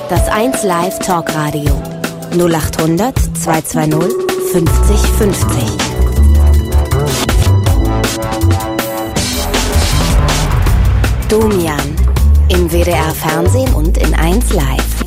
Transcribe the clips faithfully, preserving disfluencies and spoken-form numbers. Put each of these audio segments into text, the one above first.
Das eins Live Talkradio null acht hundert zweihundertzweißig fünfzig fünfzig. Domian im W D R Fernsehen und in eins Live.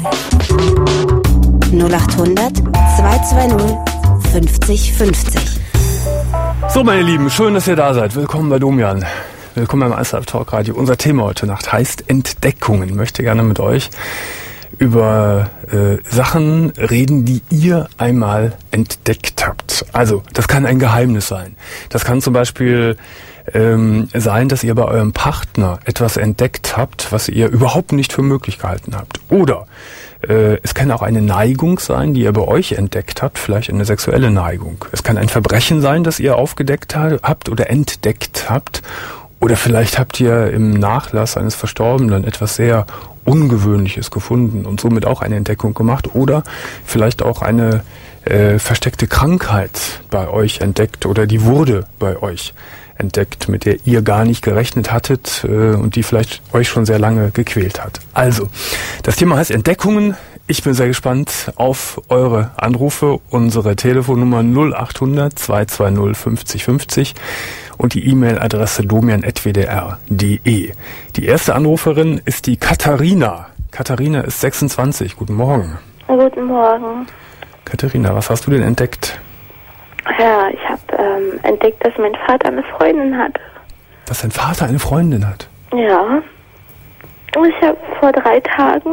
null acht hundert zweihundertzweißig fünfzig fünfzig. So, meine Lieben, schön, dass ihr da seid. Willkommen bei Domian. Willkommen beim eins Live Talkradio. Unser Thema heute Nacht heißt Entdeckungen. Ich möchte gerne mit euch über äh, Sachen reden, die ihr einmal entdeckt habt. Also, das kann ein Geheimnis sein. Das kann zum Beispiel ähm, sein, dass ihr bei eurem Partner etwas entdeckt habt, was ihr überhaupt nicht für möglich gehalten habt. Oder äh, es kann auch eine Neigung sein, die ihr bei euch entdeckt habt, vielleicht eine sexuelle Neigung. Es kann ein Verbrechen sein, das ihr aufgedeckt habt oder entdeckt habt. Oder vielleicht habt ihr im Nachlass eines Verstorbenen etwas sehr Ungewöhnliches gefunden und somit auch eine Entdeckung gemacht. Oder vielleicht auch eine äh, versteckte Krankheit bei euch entdeckt oder die wurde bei euch entdeckt, mit der ihr gar nicht gerechnet hattet äh, und die vielleicht euch schon sehr lange gequält hat. Also, das Thema heißt Entdeckungen. Ich bin sehr gespannt auf eure Anrufe. Unsere Telefonnummer null acht hundert zweihundertzweißig fünfzig fünfzig und die E-Mail-Adresse domian at w d r punkt d e. Die erste Anruferin ist die Katharina. Katharina ist sechsundzwanzig. Guten Morgen. Guten Morgen. Katharina, was hast du denn entdeckt? Ja, ich habe ähm, entdeckt, dass mein Vater eine Freundin hat. Dass dein Vater eine Freundin hat? Ja. Und ich habe vor drei Tagen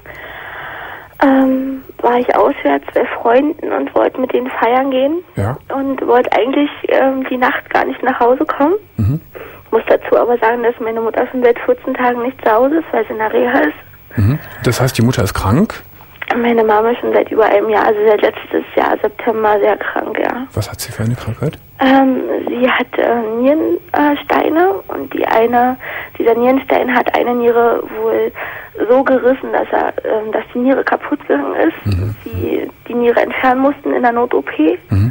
ähm, war ich auswärts bei Freunden und wollte mit denen feiern gehen. Ja. Und wollte eigentlich ähm, die Nacht gar nicht nach Hause kommen. Mhm. Muss dazu aber sagen, dass meine Mutter schon seit vierzehn Tagen nicht zu Hause ist, weil sie in der Reha ist. Mhm. Das heißt, die Mutter ist krank? Meine Mama ist schon seit über einem Jahr, also seit letztes Jahr, September, sehr krank, ja. Was hat sie für eine Krankheit? Ähm, sie hat äh, Nierensteine und die eine, dieser Nierenstein hat eine Niere wohl so gerissen, dass er, ähm, dass die Niere kaputt gegangen ist. Mhm. Sie die Niere entfernen mussten in der Not-O P. Mhm.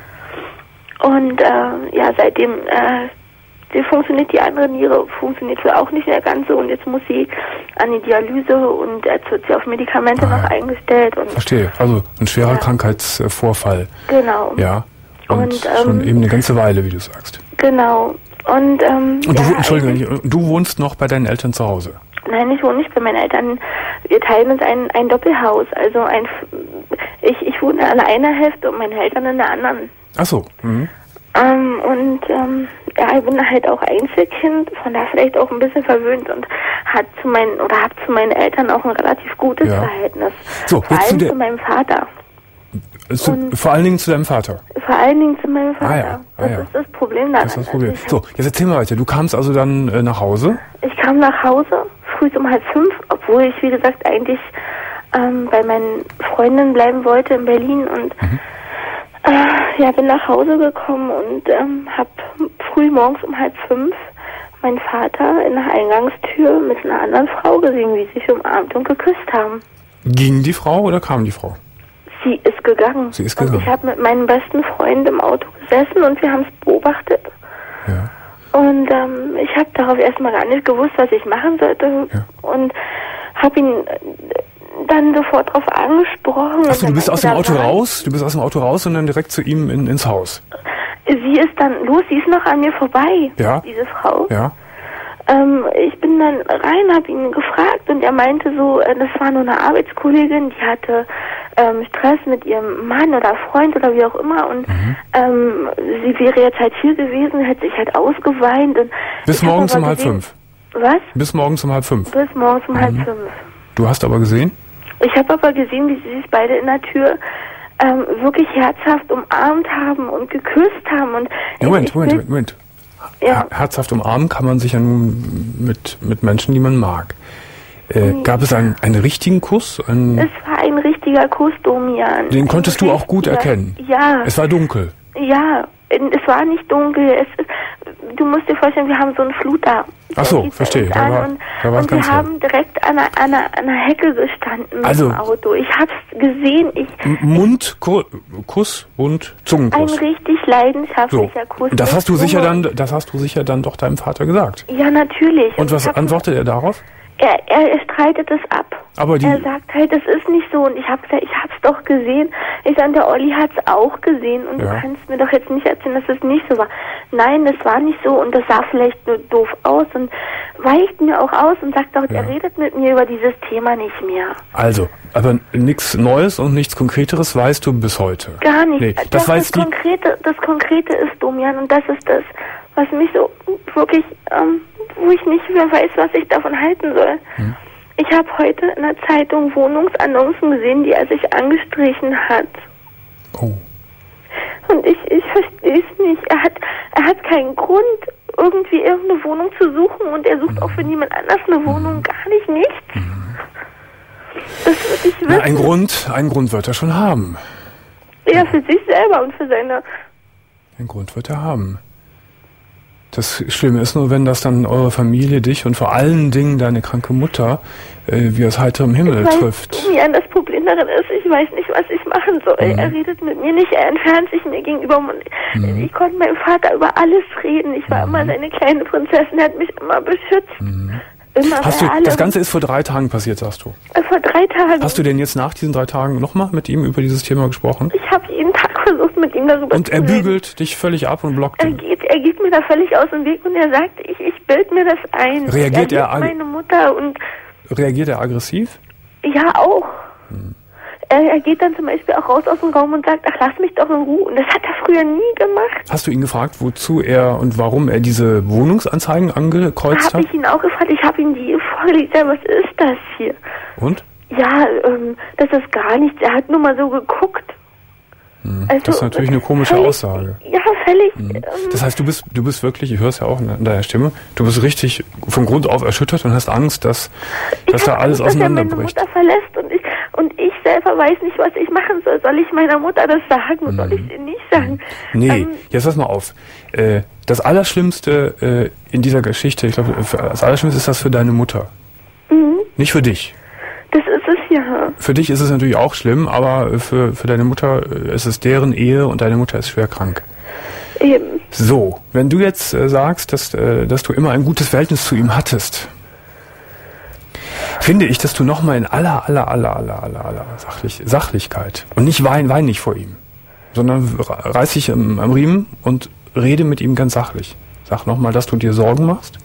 Und äh, ja, seitdem äh, die funktioniert die andere Niere, funktioniert wohl auch nicht mehr ganz so und jetzt muss sie an die Dialyse und jetzt wird sie auf Medikamente ah, noch eingestellt. Und verstehe, also ein schwerer ja. Krankheitsvorfall. Genau. Ja, und, und ähm, schon eben eine ganze Weile, wie du sagst. Genau. Und, ähm, und du, ja, Entschuldigung, du wohnst noch bei deinen Eltern zu Hause? Nein, ich wohne nicht bei meinen Eltern. Wir teilen uns ein, ein Doppelhaus. Also ein, ich, ich wohne an einer Hälfte und meine Eltern in der anderen. Ach so. Mhm. Ähm, und ähm, ja, ich bin halt auch Einzelkind, von daher vielleicht auch ein bisschen verwöhnt und hat zu meinen oder habe zu meinen Eltern auch ein relativ gutes ja. Verhältnis. So, vor jetzt allem zu, zu meinem Vater. Zu, vor allen Dingen zu deinem Vater? Vor allen Dingen zu meinem Vater. Ah, ja. Ah, das ja. ist das Problem daran. Das ist das Problem. So, jetzt erzähl mal weiter. Du kamst also dann äh, nach Hause? Ich kam nach Hause, früh um halb fünf, obwohl ich, wie gesagt, eigentlich ähm, bei meinen Freundinnen bleiben wollte in Berlin und mhm. Äh, ja, bin nach Hause gekommen und ähm, habe früh morgens um halb fünf meinen Vater in der Eingangstür mit einer anderen Frau gesehen, wie sie sich umarmt und geküsst haben. Ging die Frau oder kam die Frau? Sie ist gegangen. Sie ist gegangen. Und ich habe mit meinem besten Freund im Auto gesessen und wir haben es beobachtet. Ja. Und ähm, ich habe darauf erstmal gar nicht gewusst, was ich machen sollte. Ja. Und habe ihn dann sofort drauf angesprochen. Achso, du bist aus dem Auto raus? Du bist aus dem Auto raus und dann direkt zu ihm in, ins Haus? Sie ist dann los, sie ist noch an mir vorbei, ja. diese Frau. Ja. Ähm, ich bin dann rein, habe ihn gefragt und er meinte so, äh, das war nur eine Arbeitskollegin, die hatte ähm, Stress mit ihrem Mann oder Freund oder wie auch immer und mhm. ähm, sie wäre jetzt halt hier gewesen, hätte sich halt ausgeweint. Und Bis morgens um halb fünf? Was? Bis morgens um halb fünf? Bis morgens um mhm. halb fünf. Du hast aber gesehen? Ich habe aber gesehen, wie sie sich beide in der Tür ähm, wirklich herzhaft umarmt haben und geküsst haben. Und Moment, ich, Moment, Moment, Moment. Ja. Herzhaft umarmen kann man sich ja nun mit, mit Menschen, die man mag. Äh, gab es einen, einen richtigen Kuss? Einen es war ein richtiger Kuss, Domian. Den konntest du auch gut erkennen? Ja. Es war dunkel? Ja, es war nicht dunkel. Es, du musst dir vorstellen, wir haben so einen Fluter. Ach so, verstehe. Da war, und da war und wir haben direkt an einer, an, einer, an einer Hecke gestanden mit also, dem Auto. Ich hab's gesehen. Ich, Mund, Ku- Kuss und Zungenkuss. Ein richtig leidenschaftlicher so. Kuss. Das hast du sicher dann, das hast du sicher dann doch deinem Vater gesagt. Ja, natürlich. Und was antwortet er darauf? Er, er, er streitet es ab. Aber die er sagt halt, das ist nicht so. Und ich habe gesagt, ich hab's doch gesehen. Ich sage, der Olli hat's auch gesehen. Und ja. du kannst mir doch jetzt nicht erzählen, dass es nicht so war. Nein, das war nicht so. Und das sah vielleicht nur doof aus. Und weicht mir auch aus und sagt doch, ja. er redet mit mir über dieses Thema nicht mehr. Also, aber nichts Neues und nichts Konkreteres weißt du bis heute? Gar nicht. Nee, das, das, weiß das, Konkrete, das Konkrete ist, Domian, und das ist das, was mich so wirklich, ähm, wo ich nicht mehr weiß, was ich davon halten soll. Hm. Ich habe heute in der Zeitung Wohnungsannoncen gesehen, die er sich angestrichen hat. Oh. Und ich, ich verstehe es nicht. Er hat, er hat keinen Grund, irgendwie irgendeine Wohnung zu suchen, und er sucht mhm. auch für niemand anders eine Wohnung, mhm. gar nicht nichts. Mhm. Das würde ich wissen. Na, ein Grund, einen Grund wird er schon haben. Ja, für sich selber und für seine... Einen Grund wird er haben. Das Schlimme ist nur, wenn das dann eure Familie, dich und vor allen Dingen deine kranke Mutter äh, wie aus heiterem Himmel ich weiß, trifft. Ja, das Problem darin ist, ich weiß nicht, was ich machen soll. Mhm. Er redet mit mir nicht, er entfernt sich mir gegenüber. Mhm. Ich konnte meinem Vater über alles reden. Ich war mhm. immer seine kleine Prinzessin, er hat mich immer beschützt. Mhm. Immer Hast du, das Ganze ist vor drei Tagen passiert, sagst du? Vor drei Tagen. Hast du denn jetzt nach diesen drei Tagen nochmal mit ihm über dieses Thema gesprochen? Ich habe jeden Tag versucht, mit ihm darüber und zu reden. Und er bügelt dich völlig ab und blockt er geht, er geht mir da völlig aus dem Weg und er sagt, ich, ich bild mir das ein. Reagiert er, er meine Mutter und reagiert er aggressiv? Ja, auch. Hm. Er, er geht dann zum Beispiel auch raus aus dem Raum und sagt, ach, lass mich doch in Ruhe. Und das hat er früher nie gemacht. Hast du ihn gefragt, wozu er und warum er diese Wohnungsanzeigen angekreuzt hab hat? Habe ich ihn auch gefragt. Ich habe ihm die vorgelegt. Ja, was ist das hier? Und? Ja, ähm, das ist gar nichts. Er hat nur mal so geguckt. Hm. Also, das ist natürlich eine komische völlig, Aussage. Ja, völlig. Hm. Das heißt, du bist, du bist wirklich, ich höre es ja auch in deiner Stimme, du bist richtig von Grund auf erschüttert und hast Angst, dass, dass da alles Angst, auseinanderbricht. Dass er meine Mutter verlässt und ich, und ich selber weiß nicht, was ich machen soll. Soll ich meiner Mutter das sagen oder hm. soll ich es ihr nicht sagen? Nee, ähm, jetzt pass mal auf. Äh, das Allerschlimmste äh, in dieser Geschichte, ich glaube, das Allerschlimmste ist das für deine Mutter. Mhm. Nicht für dich. Das ist es ja. Für dich ist es natürlich auch schlimm, aber für, für deine Mutter ist es deren Ehe und deine Mutter ist schwer krank. Eben. So, wenn du jetzt äh, sagst, dass, äh, dass du immer ein gutes Verhältnis zu ihm hattest, finde ich, dass du nochmal in aller, aller, aller, aller, aller, aller Sachlich, Sachlichkeit und nicht wein, wein nicht vor ihm, sondern reiß dich am, am Riemen und rede mit ihm ganz sachlich. Sag nochmal, dass du dir Sorgen machst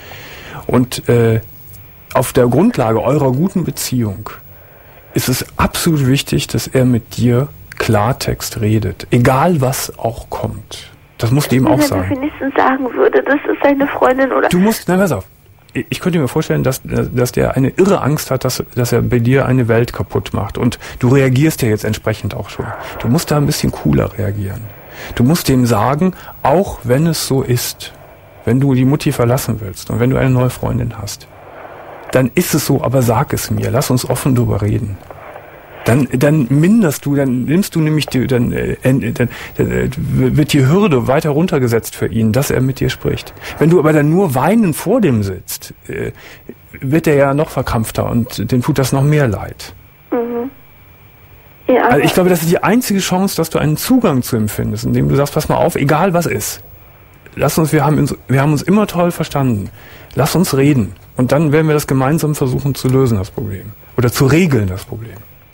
und äh, auf der Grundlage eurer guten Beziehung ist es absolut wichtig, dass er mit dir Klartext redet. Egal, was auch kommt. Das musst du ihm auch sagen. Wenn er wenigstens sagen würde, das ist seine Freundin oder... Du musst, nein, pass auf. Ich könnte mir vorstellen, dass, dass der eine irre Angst hat, dass, dass er bei dir eine Welt kaputt macht. Und du reagierst ja jetzt entsprechend auch schon. Du musst da ein bisschen cooler reagieren. Du musst dem sagen, auch wenn es so ist, wenn du die Mutti verlassen willst und wenn du eine neue Freundin hast, dann ist es so, aber sag es mir, lass uns offen drüber reden. Dann, dann minderst du, dann nimmst du nämlich, die, dann, äh, dann, dann äh, wird die Hürde weiter runtergesetzt für ihn, dass er mit dir spricht. Wenn du aber dann nur weinend vor dem sitzt, äh, wird er ja noch verkrampfter und dem tut das noch mehr leid. Mhm. Ja, also ich glaube, das ist die einzige Chance, dass du einen Zugang zu ihm findest, indem du sagst, pass mal auf, egal was ist. Lass uns, wir haben uns, wir haben uns immer toll verstanden. Lass uns reden. Und dann werden wir das gemeinsam versuchen zu lösen, das Problem. Oder zu regeln, das Problem.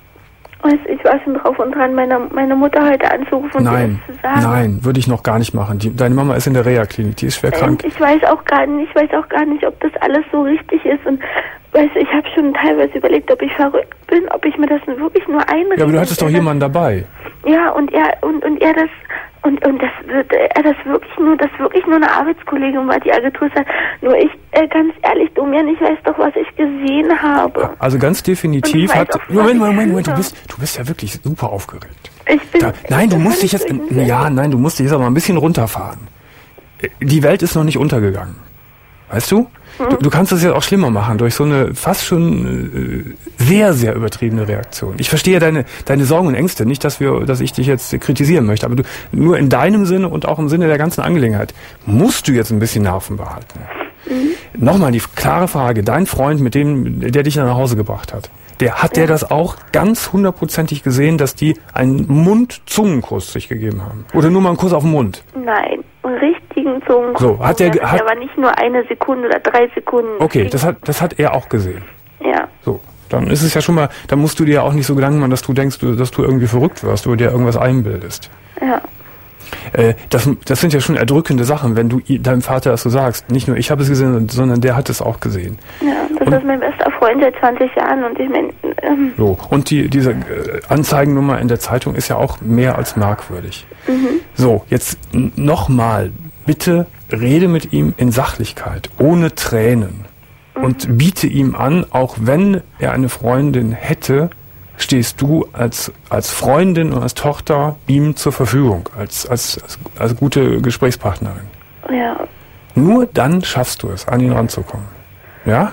Ich war schon drauf und dran, meine, meine Mutter heute anzurufen und nein, ihr das zu sagen. Nein, würde ich noch gar nicht machen. Die, deine Mama ist in der Reha-Klinik, die ist schwer krank. Ich weiß auch gar nicht, ich weiß auch gar nicht, ob das alles so richtig ist. Und weißt du, ich habe schon teilweise überlegt, ob ich verrückt bin, ob ich mir das wirklich nur einrede. Ja, aber du hattest doch jemanden dabei. Ja, und er und und er das und und das wird er das wirklich nur das wirklich nur eine Arbeitskollegin war, die Agentur sagt. Nur ich äh, ganz ehrlich, Domian, ich weiß doch, was ich gesehen habe. Also ganz definitiv hat auch, Moment, Moment, Moment, du bist du bist ja wirklich super aufgeregt. Ich bin da, Nein, du musst dich jetzt ja, nein, du musst dich jetzt aber ein bisschen runterfahren. Die Welt ist noch nicht untergegangen. Weißt du? Du, du kannst das jetzt auch schlimmer machen durch so eine fast schon äh, sehr, sehr übertriebene Reaktion. Ich verstehe deine deine Sorgen und Ängste, nicht, dass wir, dass ich dich jetzt kritisieren möchte, aber du nur in deinem Sinne und auch im Sinne der ganzen Angelegenheit musst du jetzt ein bisschen Nerven behalten. Mhm. Nochmal die klare Frage: Dein Freund, mit dem, der dich nach Hause gebracht hat, der hat ja. der das auch ganz hundertprozentig gesehen, dass die einen Mund-Zungenkuss sich gegeben haben? Oder nur mal einen Kuss auf den Mund? Nein, einen richtigen Zungenkuss. So, hat der, hat, aber nicht nur eine Sekunde oder drei Sekunden. Okay, das hat, das hat er auch gesehen. Ja. So, dann ist es ja schon mal, dann musst du dir ja auch nicht so Gedanken machen, dass du denkst, du, dass du irgendwie verrückt wirst oder dir irgendwas einbildest. Ja. Äh, das, das sind ja schon erdrückende Sachen, wenn du deinem Vater das so sagst. Nicht nur ich habe es gesehen, sondern der hat es auch gesehen. Ja, das und, ist mein bester Freund seit zwanzig Jahren und ich meine... Ähm, so, und die, diese äh, Anzeigennummer in der Zeitung ist ja auch mehr als merkwürdig. Mhm. So, jetzt nochmal, bitte rede mit ihm in Sachlichkeit, ohne Tränen. Mhm. Und biete ihm an, auch wenn er eine Freundin hätte, stehst du als, als Freundin und als Tochter ihm zur Verfügung, als, als, als, als gute Gesprächspartnerin. Ja. Nur dann schaffst du es, an ihn ranzukommen. Ja?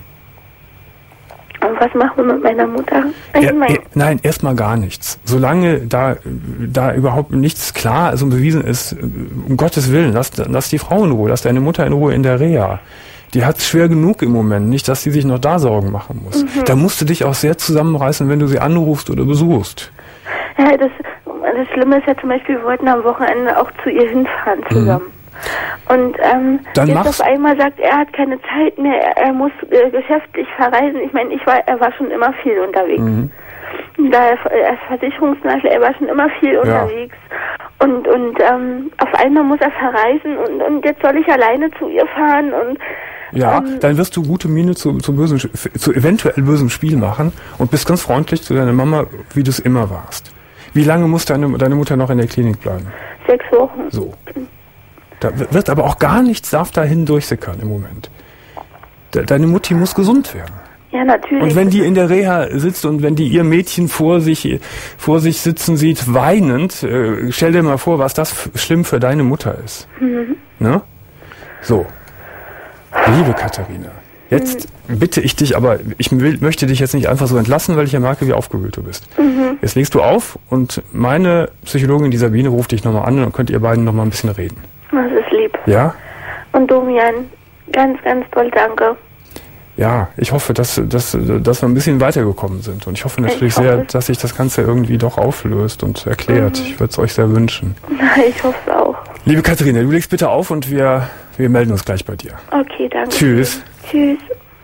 Und was machen wir mit meiner Mutter? Ich Er, mein, er, nein, erstmal gar nichts. Solange da, da überhaupt nichts klar ist und bewiesen ist, um Gottes Willen, lass, lass die Frau in Ruhe, lass deine Mutter in Ruhe in der Reha. Die hat es schwer genug im Moment, nicht, dass sie sich noch da Sorgen machen muss. Mhm. Da musst du dich auch sehr zusammenreißen, wenn du sie anrufst oder besuchst. Ja, das, das Schlimme ist ja zum Beispiel, wir wollten am Wochenende auch zu ihr hinfahren zusammen. Mhm. Und ähm, Dann jetzt mach's. auf einmal sagt er, hat keine Zeit mehr, er, er muss äh, geschäftlich verreisen. Ich meine, ich war, er war schon immer viel unterwegs. Mhm. Da er, er ist Versicherungsmakler, er war schon immer viel Ja. unterwegs. Und und ähm, auf einmal muss er verreisen und, und jetzt soll ich alleine zu ihr fahren und Ja, ähm, dann wirst du gute Miene zu, zu, bösen, zu eventuell bösem Spiel machen und bist ganz freundlich zu deiner Mama, wie du es immer warst. Wie lange muss deine, deine Mutter noch in der Klinik bleiben? sechs Wochen. So. Da wird aber auch gar nichts darf dahin durchsickern im Moment. De, deine Mutti muss gesund werden. Ja, natürlich. Und wenn die in der Reha sitzt und wenn die ihr Mädchen vor sich, vor sich sitzen sieht, weinend, äh, stell dir mal vor, was das f- schlimm für deine Mutter ist. Mhm. Ne? So. Liebe Katharina, jetzt mhm. bitte ich dich, aber ich will, möchte dich jetzt nicht einfach so entlassen, weil ich ja merke, wie aufgewühlt du bist. Mhm. Jetzt legst du auf und meine Psychologin, die Sabine, ruft dich nochmal an und dann könnt ihr beiden nochmal ein bisschen reden. Das ist lieb. Ja? Und Domian, ganz, ganz toll, danke. Ja, ich hoffe, dass, dass, dass wir ein bisschen weitergekommen sind. Und ich hoffe natürlich ich hoffe sehr, es. dass sich das Ganze irgendwie doch auflöst und erklärt. Mhm. Ich würde es euch sehr wünschen. Ich hoffe es auch. Liebe Katharina, du legst bitte auf und wir, wir melden uns gleich bei dir. Okay, danke. Tschüss. Tschüss.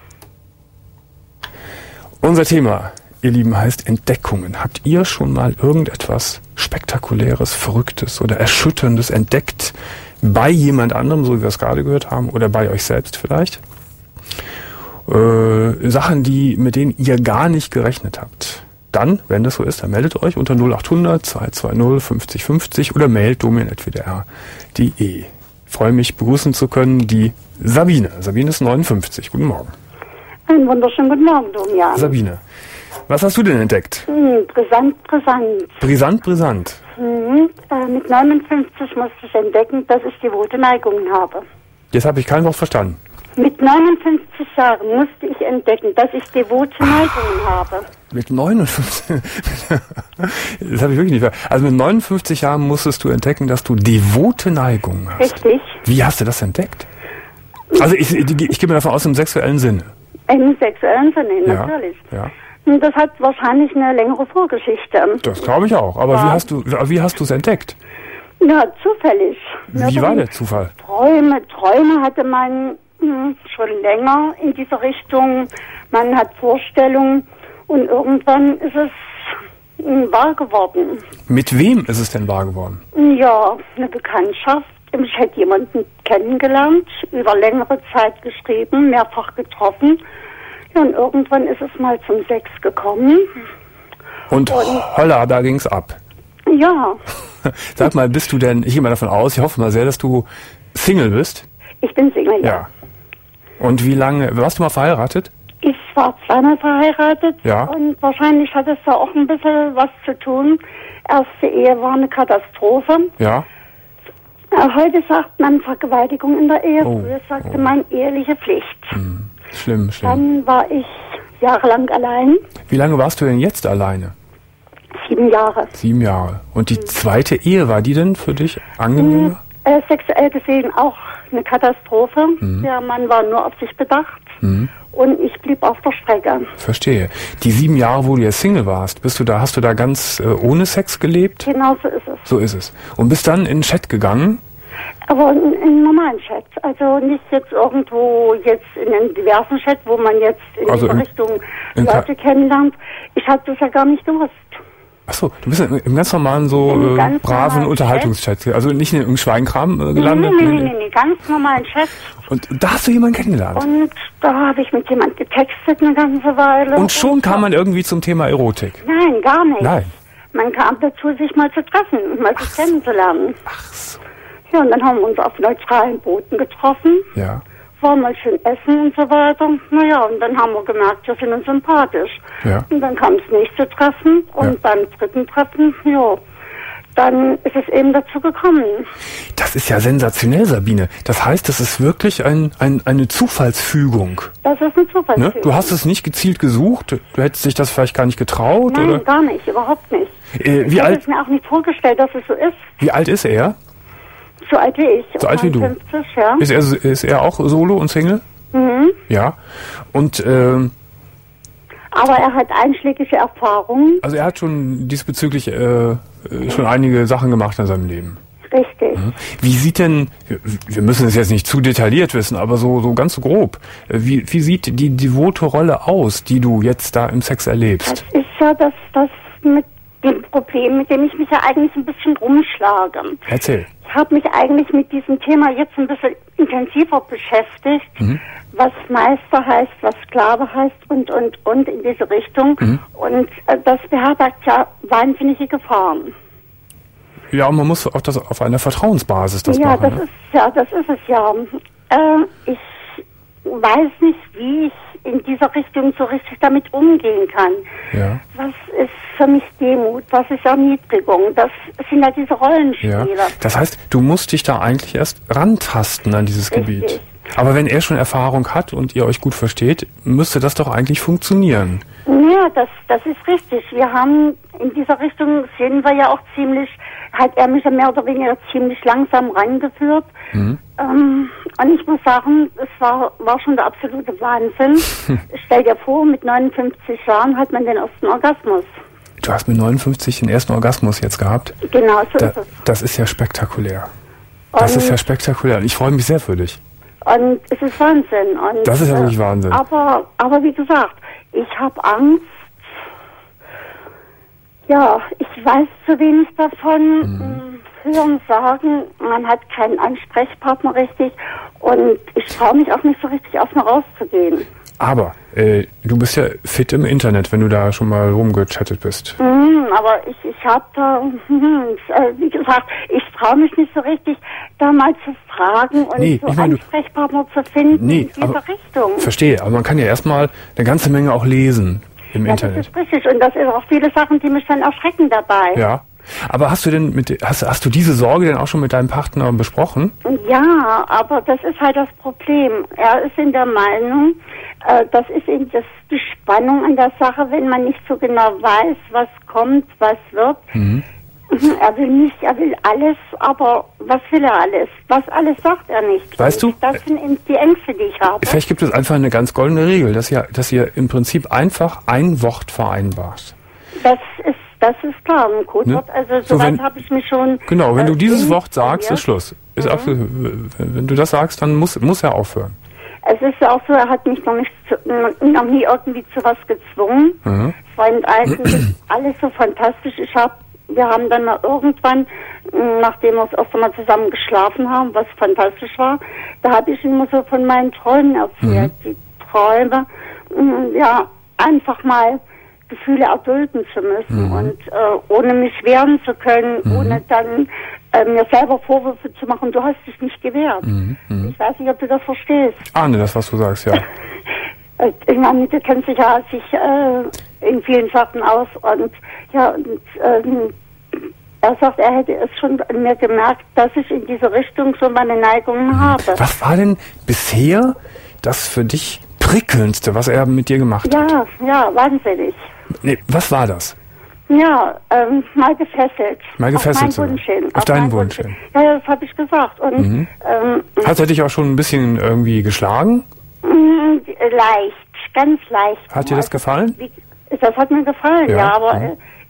Unser Thema, ihr Lieben, heißt Entdeckungen. Habt ihr schon mal irgendetwas Spektakuläres, Verrücktes oder Erschütterndes entdeckt bei jemand anderem, so wie wir es gerade gehört haben, oder bei euch selbst vielleicht? Äh, Sachen, die, mit denen ihr gar nicht gerechnet habt. Dann, wenn das so ist, dann meldet euch unter null achthundert zwei zwei null fünfzig fünfzig oder mailt domin at w d r punkt d e. Ich freue mich, begrüßen zu können die Sabine. Sabine ist neunundfünfzig. Guten Morgen. Einen wunderschönen guten Morgen, Domian. Sabine, was hast du denn entdeckt? Hm, brisant, brisant. Brisant, brisant. Mhm. Äh, mit neunundfünfzig musste ich entdecken, dass ich devote Neigungen habe. Jetzt habe ich kein Wort verstanden. Mit neunundfünfzig Jahren musste ich entdecken, dass ich devote Neigungen habe. Mit neunundfünfzig? Das habe ich wirklich nicht verstanden. Also mit neunundfünfzig Jahren musstest du entdecken, dass du devote Neigungen hast. Richtig. Wie hast du das entdeckt? Also ich, ich, ich gehe mir davon aus, im sexuellen Sinne. Im sexuellen Sinne, Ja, natürlich. ja. Und das hat wahrscheinlich eine längere Vorgeschichte. Das glaube ich auch. Aber Ja. wie hast du, wie hast du es entdeckt? Ja, zufällig. Wie Ja, war dann der Zufall? Träume, Träume hatte man hm, schon länger in dieser Richtung. Man hat Vorstellungen und irgendwann ist es hm, wahr geworden. Mit wem ist es denn wahr geworden? Ja, eine Bekanntschaft. Ich hätte jemanden kennengelernt, über längere Zeit geschrieben, mehrfach getroffen. Ja, und irgendwann ist es mal zum Sex gekommen. Und, Und- holla, da ging's ab. Ja, Sag mal, bist du denn, ich gehe mal davon aus, ich hoffe mal sehr, dass du Single bist? ich bin Single. Ja. Und wie lange, warst du mal verheiratet? Ich war zweimal verheiratet Ja. und wahrscheinlich hat es da auch ein bisschen was zu tun. Erste Ehe war eine Katastrophe. Ja. Äh, Heute sagt man Vergewaltigung in der Ehe, Oh, früher sagte oh. man eheliche Pflicht. Hm. Schlimm, schlimm. Dann war ich jahrelang allein, Wie lange warst du denn jetzt alleine? sieben Jahre. Sieben Jahre. Und die zweite Ehe, war die denn für dich angenehmer? Äh, sexuell gesehen auch eine Katastrophe. Mhm. Der Mann war nur auf sich bedacht Mhm. und ich blieb auf der Strecke. Verstehe. Die sieben Jahre, wo du jetzt Single warst, bist du da, hast du da ganz äh, ohne Sex gelebt? Genau so ist es. So ist es. Und bist dann in den Chat gegangen? Aber in, in einem normalen Chat. Also nicht jetzt irgendwo jetzt in einem diversen Chat, wo man jetzt in also diese im, Richtung im Leute kennenlernt. Ich habe das ja gar nicht gewusst. Achso, du bist im, im ganz normalen, so Im äh, ganz braven normalen Unterhaltungschat. Also nicht in irgendeinem Schweinkram äh, gelandet. Nee, nee, nee, nee, nee, ganz normalen Chat. Und da hast du jemanden kennengelernt. Und da habe ich mit jemand getextet eine ganze Weile. Und schon kam man irgendwie zum Thema Erotik. Nein, gar nicht. Nein. Man kam dazu, sich mal zu treffen und mal sich kennenzulernen. Ach so. Ja, und dann haben wir uns auf neutralen Booten getroffen. Ja. War mal schön essen und so weiter. Naja, und dann haben wir gemerkt, wir sind uns sympathisch. Ja. Und dann kam das nächste Treffen und Ja. beim dritten Treffen, ja, dann ist es eben dazu gekommen. Das ist ja sensationell, Sabine. Das heißt, das ist wirklich ein, ein, eine Zufallsfügung. Das ist ein Zufall. Ne? Du hast es nicht gezielt gesucht. Du hättest dich das vielleicht gar nicht getraut. Nein, oder? gar nicht, überhaupt nicht. Äh, Ich wie, hätte alt, es mir auch nicht vorgestellt, dass es so ist. wie alt ist er? So alt wie ich. So alt wie du. fünfzig, ja. Ist er, ist er auch Solo und Single? Mhm. Ja. Und ähm, Aber er hat einschlägige Erfahrungen. also er hat schon diesbezüglich äh, schon einige Sachen gemacht in seinem Leben. Richtig. Wie sieht denn, wir müssen es jetzt nicht zu detailliert wissen, aber so, so ganz grob, wie, wie sieht die devote Rolle aus, die du jetzt da im Sex erlebst? Das ist ja das, das mit dem Problem, mit dem ich mich ja eigentlich ein bisschen rumschlage. Erzähl. Ich habe mich eigentlich mit diesem Thema jetzt ein bisschen intensiver beschäftigt, Mhm. was Meister heißt, was Sklave heißt und, und, und in diese Richtung. Mhm. Und äh, das beherbergt ja wahnsinnige Gefahren. Ja, und man muss auch das auf einer Vertrauensbasis das ja, machen. das Ne? ist ja, das ist es ja. Äh, ich weiß nicht, wie ich in dieser Richtung so richtig damit umgehen kann. Ja. Was ist für mich Demut? Was ist Erniedrigung? Das sind ja diese Ja. Rollenspiele. Das heißt, du musst dich da eigentlich erst rantasten an dieses Richtig. Gebiet. Aber wenn er schon Erfahrung hat und ihr euch gut versteht, müsste das doch eigentlich funktionieren. Ja, das, das ist richtig. Wir haben in dieser Richtung sind wir ja auch ziemlich, hat er mich ja mehr oder weniger ziemlich langsam rangeführt. Mhm. Ähm, und ich muss sagen, es war, war schon der absolute Wahnsinn. Stell dir vor, mit neunundfünfzig Jahren hat man den ersten Orgasmus. Du hast mit neunundfünfzig den ersten Orgasmus jetzt gehabt. Genau so Da, ist es. das ist ja spektakulär. Das Und- ist ja spektakulär. Und ich freue mich sehr für dich. Und es ist Wahnsinn. Und, Das ist ja wirklich Wahnsinn. Aber, aber wie gesagt, ich habe Angst. Ja, ich weiß zu wenig davon. Mhm. Hören, sagen, man hat keinen Ansprechpartner richtig. Und ich traue mich auch nicht so richtig, auf mir rauszugehen. Aber äh, du bist ja fit im Internet, wenn du da schon mal rumgechattet bist. Mhm, aber ich, ich habe da, mhm, äh, wie gesagt, ich traue mich nicht so richtig, da mal zu fragen und Nee, so ich meine, du- Ansprechpartner zu finden Nee, in diese aber Richtung. verstehe. Aber man kann ja erstmal eine ganze Menge auch lesen im Ja, das Internet. ist richtig. Und das ist auch viele Sachen, die mich dann erschrecken dabei. Ja. Aber hast du denn mit hast, hast du diese Sorge denn auch schon mit deinem Partner besprochen? Ja, aber das ist halt das Problem. Er ist in der Meinung, äh, das ist eben das, die Spannung an der Sache, wenn man nicht so genau weiß, was kommt, was wird. Mhm. Er will nicht, er will alles, aber was will er alles? Was alles sagt er nicht. Weißt Und du? Das sind eben die Ängste, die ich habe. Vielleicht gibt es einfach eine ganz goldene Regel, dass ihr, dass ihr im Prinzip einfach ein Wort vereinbart. Das ist, das ist klar, ein Codewort. Ne? Also So, soweit wenn- habe ich mich schon. Genau, wenn äh, du dieses in- Wort sagst, ja. ist Schluss. Ist Mhm. absolut, wenn du das sagst, dann muss, muss er aufhören. Es ist ja auch so, er hat mich noch nicht zu, noch nie irgendwie zu was gezwungen. Mhm. Es war eben eigentlich alles so fantastisch. Ich hab, wir haben dann mal irgendwann, mh, nachdem wir das erste Mal zusammen geschlafen haben, was fantastisch war, da habe ich ihm immer so von meinen Träumen erzählt. Die Träume, mh, ja, einfach mal Gefühle erdulden zu müssen Mhm. und äh, ohne mich wehren zu können, Mhm. ohne dann äh, mir selber Vorwürfe zu machen, du hast dich nicht gewehrt. Mhm. Mhm. Ich weiß nicht, ob du das verstehst. Ahne das, was du sagst, ja. Äh, Ich meine, du kennst dich ja sich äh, in vielen Sachen aus und ja, und, ähm, er sagt, er hätte es schon an mir gemerkt, dass ich in diese Richtung so meine Neigungen habe. Was war denn bisher das für dich prickelndste, was er mit dir gemacht hat? Ja, ja, wahnsinnig. Nee, was war das? Ja, ähm, mal gefesselt. Mal gefesselt Auf zu meinen werden. Wunsch hin. Auf deinen meinen Wunsch hin. Ja, ja, das habe ich gesagt. Und Mhm. ähm, Hat er dich auch schon ein bisschen irgendwie geschlagen? mh, leicht, ganz leicht. Hat dir das gefallen? Wie, das hat mir gefallen, Ja, ja, aber mhm. äh,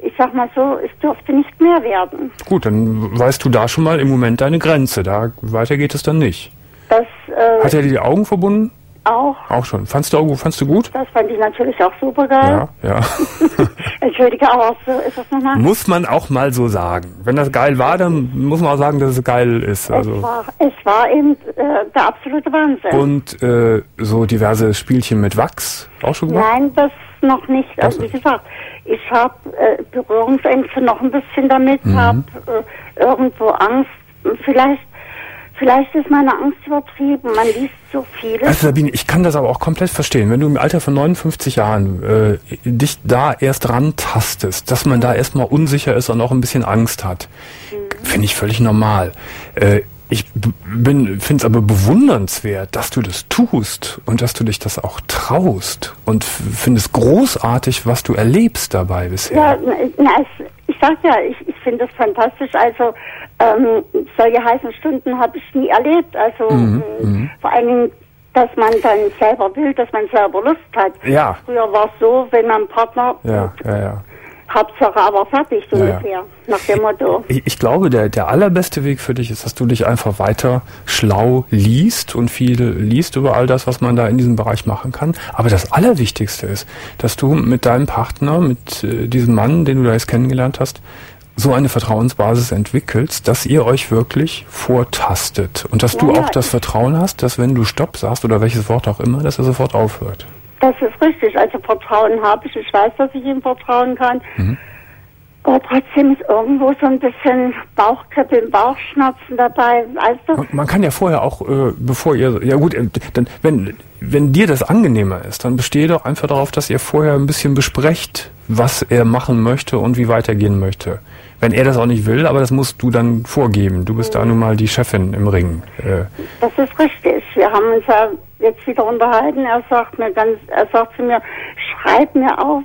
ich sag mal so, es dürfte nicht mehr werden. Gut, dann weißt du da schon mal im Moment deine Grenze. Da weiter geht es dann nicht. Das, äh, Hat er dir die Augen verbunden? Auch. Auch schon. Fandst du, fandst du gut? Das fand ich natürlich auch super geil. Ja, ja. Entschuldige, aber so ist das nochmal. Muss man auch mal so sagen. Wenn das geil war, dann muss man auch sagen, dass es geil ist. Also. Es war, es war eben äh, der absolute Wahnsinn. Und äh, so diverse Spielchen mit Wachs auch schon gemacht? Nein, das noch nicht. Also wie gesagt, ich habe äh, Berührungsängste noch ein bisschen damit, mhm. habe äh, irgendwo Angst. Vielleicht Vielleicht ist meine Angst übertrieben, man liest so vieles. Also Sabine, ich kann das aber auch komplett verstehen. Wenn du im Alter von neunundfünfzig Jahren äh, dich da erst rantastest, dass man da erstmal unsicher ist und auch ein bisschen Angst hat, mhm. finde ich völlig normal. Äh, ich bin, finde es aber bewundernswert, dass du das tust und dass du dich das auch traust und finde es großartig, was du erlebst dabei bisher. Ja, na, es, ich sag ja, ich, ich finde es fantastisch. Also ähm, solche heißen Stunden habe ich nie erlebt. Also mhm, ähm, vor allen Dingen, dass man dann selber will, dass man selber Lust hat. Ja. Früher war es so, wenn mein Partner ja, ja, ja. Hauptsache aber fertig, so ja, ungefähr, ja. nach dem Motto. Ich, ich glaube, der, der allerbeste Weg für dich ist, dass du dich einfach weiter schlau liest und viel liest über all das, was man da in diesem Bereich machen kann. Aber das Allerwichtigste ist, dass du mit deinem Partner, mit äh, diesem Mann, den du da jetzt kennengelernt hast, so eine Vertrauensbasis entwickelst, dass ihr euch wirklich vortastet. Und dass ja, du auch ja. das Vertrauen hast, dass wenn du Stopp sagst oder welches Wort auch immer, dass er sofort aufhört. Das ist richtig. Also Vertrauen habe ich. Ich weiß, dass ich ihm vertrauen kann. Mhm. Aber trotzdem ist irgendwo so ein bisschen Bauchkribbeln, Bauchschmerzen dabei. Weißt du? Und man kann ja vorher auch, äh, bevor ihr, ja gut, äh, dann, wenn, wenn dir das angenehmer ist, dann bestehe doch einfach darauf, dass ihr vorher ein bisschen besprecht, was er machen möchte und wie weitergehen möchte. Wenn er das auch nicht will, aber das musst du dann vorgeben. Du bist mhm. da nun mal die Chefin im Ring. Äh. Das ist richtig. Wir haben uns ja jetzt wieder unterhalten. Er sagt mir ganz, er sagt zu mir, schreib mir auf,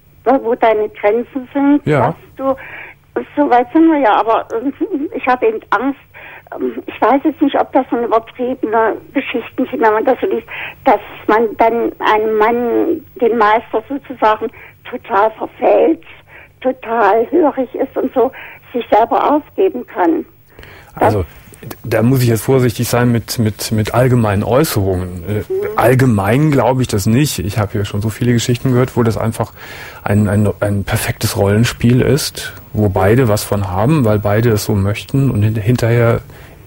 wo deine Grenzen sind. Ja. Was du, so weit sind wir ja, aber ich habe eben Angst. Ich weiß jetzt nicht, ob das so eine übertriebene Geschichten sind, wenn man das so liest, dass man dann einen Mann, den Meister sozusagen, total verfällt, total hörig ist und so sich selber aufgeben kann. Das also da muss ich jetzt vorsichtig sein mit mit mit allgemeinen Äußerungen. Äh, mhm. Allgemein glaube ich das nicht. Ich habe hier schon so viele Geschichten gehört, wo das einfach ein, ein ein perfektes Rollenspiel ist, wo beide was von haben, weil beide es so möchten und hinterher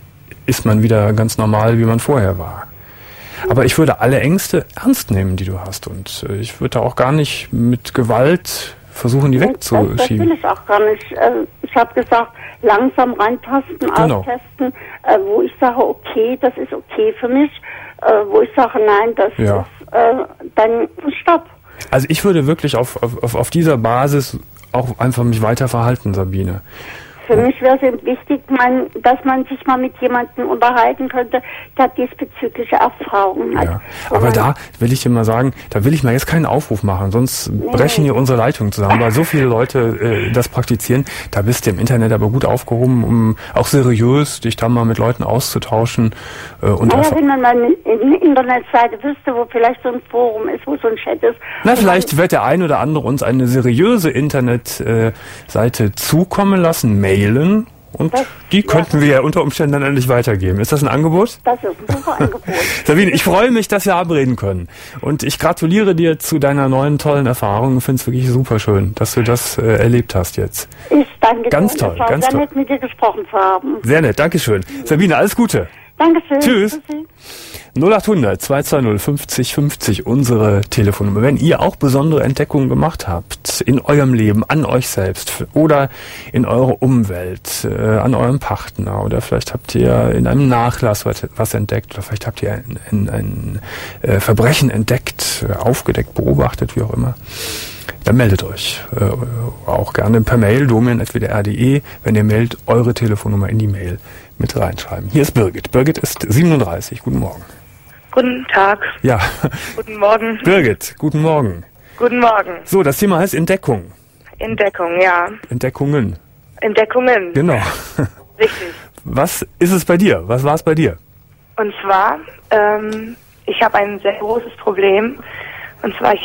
ist man wieder ganz normal, wie man vorher war. Aber ich würde alle Ängste ernst nehmen, die du hast, und äh, ich würde da auch gar nicht mit Gewalt versuchen, die wegzuschieben. Das, das will ich auch gar nicht. Ich habe gesagt, langsam rantasten, genau. austesten, wo ich sage, okay, das ist okay für mich, wo ich sage, nein, das ja. ist dann Stopp. Also ich würde wirklich auf, auf, auf dieser Basis auch einfach mich weiter verhalten, Sabine. Für mich wäre es eben wichtig, man, dass man sich mal mit jemandem unterhalten könnte, der diesbezügliche Erfahrungen hat. Ja, aber da will ich dir mal sagen, da will ich mal jetzt keinen Aufruf machen, sonst nee. brechen hier unsere Leitungen zusammen, weil so viele Leute äh, das praktizieren. Da bist du im Internet aber gut aufgehoben, um auch seriös dich da mal mit Leuten auszutauschen. Äh, und naja, wenn man mal eine Internetseite wüsste, wo vielleicht so ein Forum ist, wo so ein Chat ist. Na, vielleicht wird der ein oder andere uns eine seriöse Internetseite äh, zukommen lassen, mailen, und das, die könnten ja. wir ja unter Umständen dann endlich weitergeben. Ist das ein Angebot? Das ist ein super Angebot. Sabine, ich freue mich, dass wir abreden können. Und ich gratuliere dir zu deiner neuen tollen Erfahrung. Ich finde es wirklich super schön, dass du das äh, erlebt hast jetzt. Ich danke ganz dir. Toll, Es war ganz sehr toll. nett, mit dir gesprochen zu haben. Sehr nett, Dankeschön. Sabine, alles Gute. Dankeschön. Tschüss. null acht hundert zwei zwei null fünfzig fünfzig, unsere Telefonnummer. Wenn ihr auch besondere Entdeckungen gemacht habt in eurem Leben, an euch selbst oder in eurer Umwelt, äh, an eurem Partner, oder vielleicht habt ihr in einem Nachlass was, was entdeckt, oder vielleicht habt ihr ein, ein, ein äh, Verbrechen entdeckt, äh, aufgedeckt, beobachtet, wie auch immer, dann meldet euch. Äh, auch gerne per Mail, domian at w d r punkt d e. Wenn ihr meldet, eure Telefonnummer in die Mail mit reinschreiben. Hier ist Birgit. Birgit ist siebenunddreißig. Guten Morgen. Guten Tag. Ja. Guten Morgen. Birgit, guten Morgen. Guten Morgen. So, das Thema heißt Entdeckung. Entdeckung, ja. Entdeckungen. Entdeckungen. Genau. Richtig. Was ist es bei dir? Was war es bei dir? Und zwar, ähm, ich habe ein sehr großes Problem. Und zwar, ich habe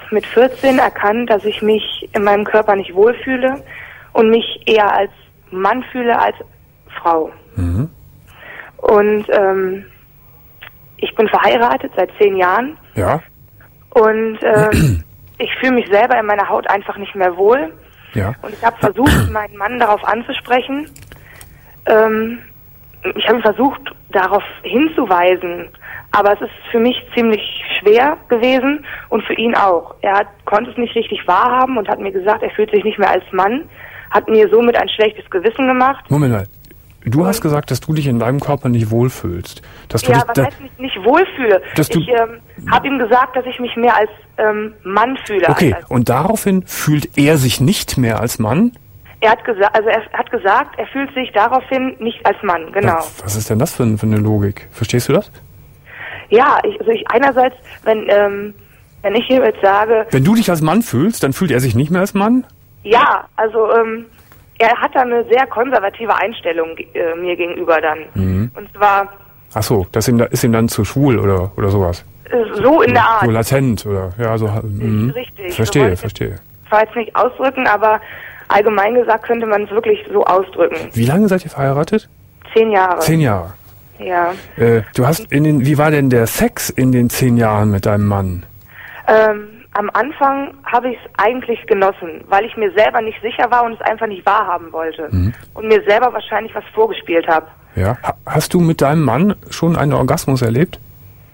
mit vierzehn erkannt, dass ich mich in meinem Körper nicht wohlfühle und mich eher als Mann fühle als Frau. Mhm. Und ähm, ich bin verheiratet seit zehn Jahren. Ja. Und ähm, ich fühle mich selber in meiner Haut einfach nicht mehr wohl. Ja. Und ich habe versucht, meinen Mann darauf anzusprechen. Ähm, ich habe versucht, darauf hinzuweisen. Aber es ist für mich ziemlich schwer gewesen und für ihn auch. Er hat, konnte es nicht richtig wahrhaben und hat mir gesagt, er fühlt sich nicht mehr als Mann. Hat mir somit ein schlechtes Gewissen gemacht. Moment mal. Du hast gesagt, dass du dich in deinem Körper nicht wohlfühlst. Dass du ja, dich, was da, heißt nicht, nicht wohlfühle? dass du- Ich ähm, habe ihm gesagt, dass ich mich mehr als ähm, Mann fühle. okay, Als, als, und daraufhin fühlt er sich nicht mehr als Mann? er hat gesagt, also er hat gesagt, er fühlt sich daraufhin nicht als Mann. Genau. Ja, was ist denn das für, ein- für eine Logik? Verstehst du das? Ja, ich, also ich einerseits, wenn ähm, wenn ich hier jetzt sage, Wenn du dich als Mann fühlst, dann fühlt er sich nicht mehr als Mann? ja, also ähm, er hat da eine sehr konservative Einstellung äh, mir gegenüber dann. Mhm. Und zwar Ach so, das ihm da, ist ihm dann zu schwul oder, oder sowas? äh, so in der Art. So latent oder, ja, so. Mhm. Richtig. So Verstehe, wollte ich verstehe. zwar jetzt nicht ausdrücken, aber allgemein gesagt könnte man es wirklich so ausdrücken. Wie lange seid ihr verheiratet? Zehn Jahre. Zehn Jahre. Ja. Äh, du hast in den, wie war denn der Sex in den zehn Jahren mit deinem Mann? Ähm, am Anfang habe ich es eigentlich genossen, weil ich mir selber nicht sicher war und es einfach nicht wahrhaben wollte. Mhm. Und mir selber wahrscheinlich was vorgespielt habe. Ja. Ha- Hast du mit deinem Mann schon einen Orgasmus erlebt?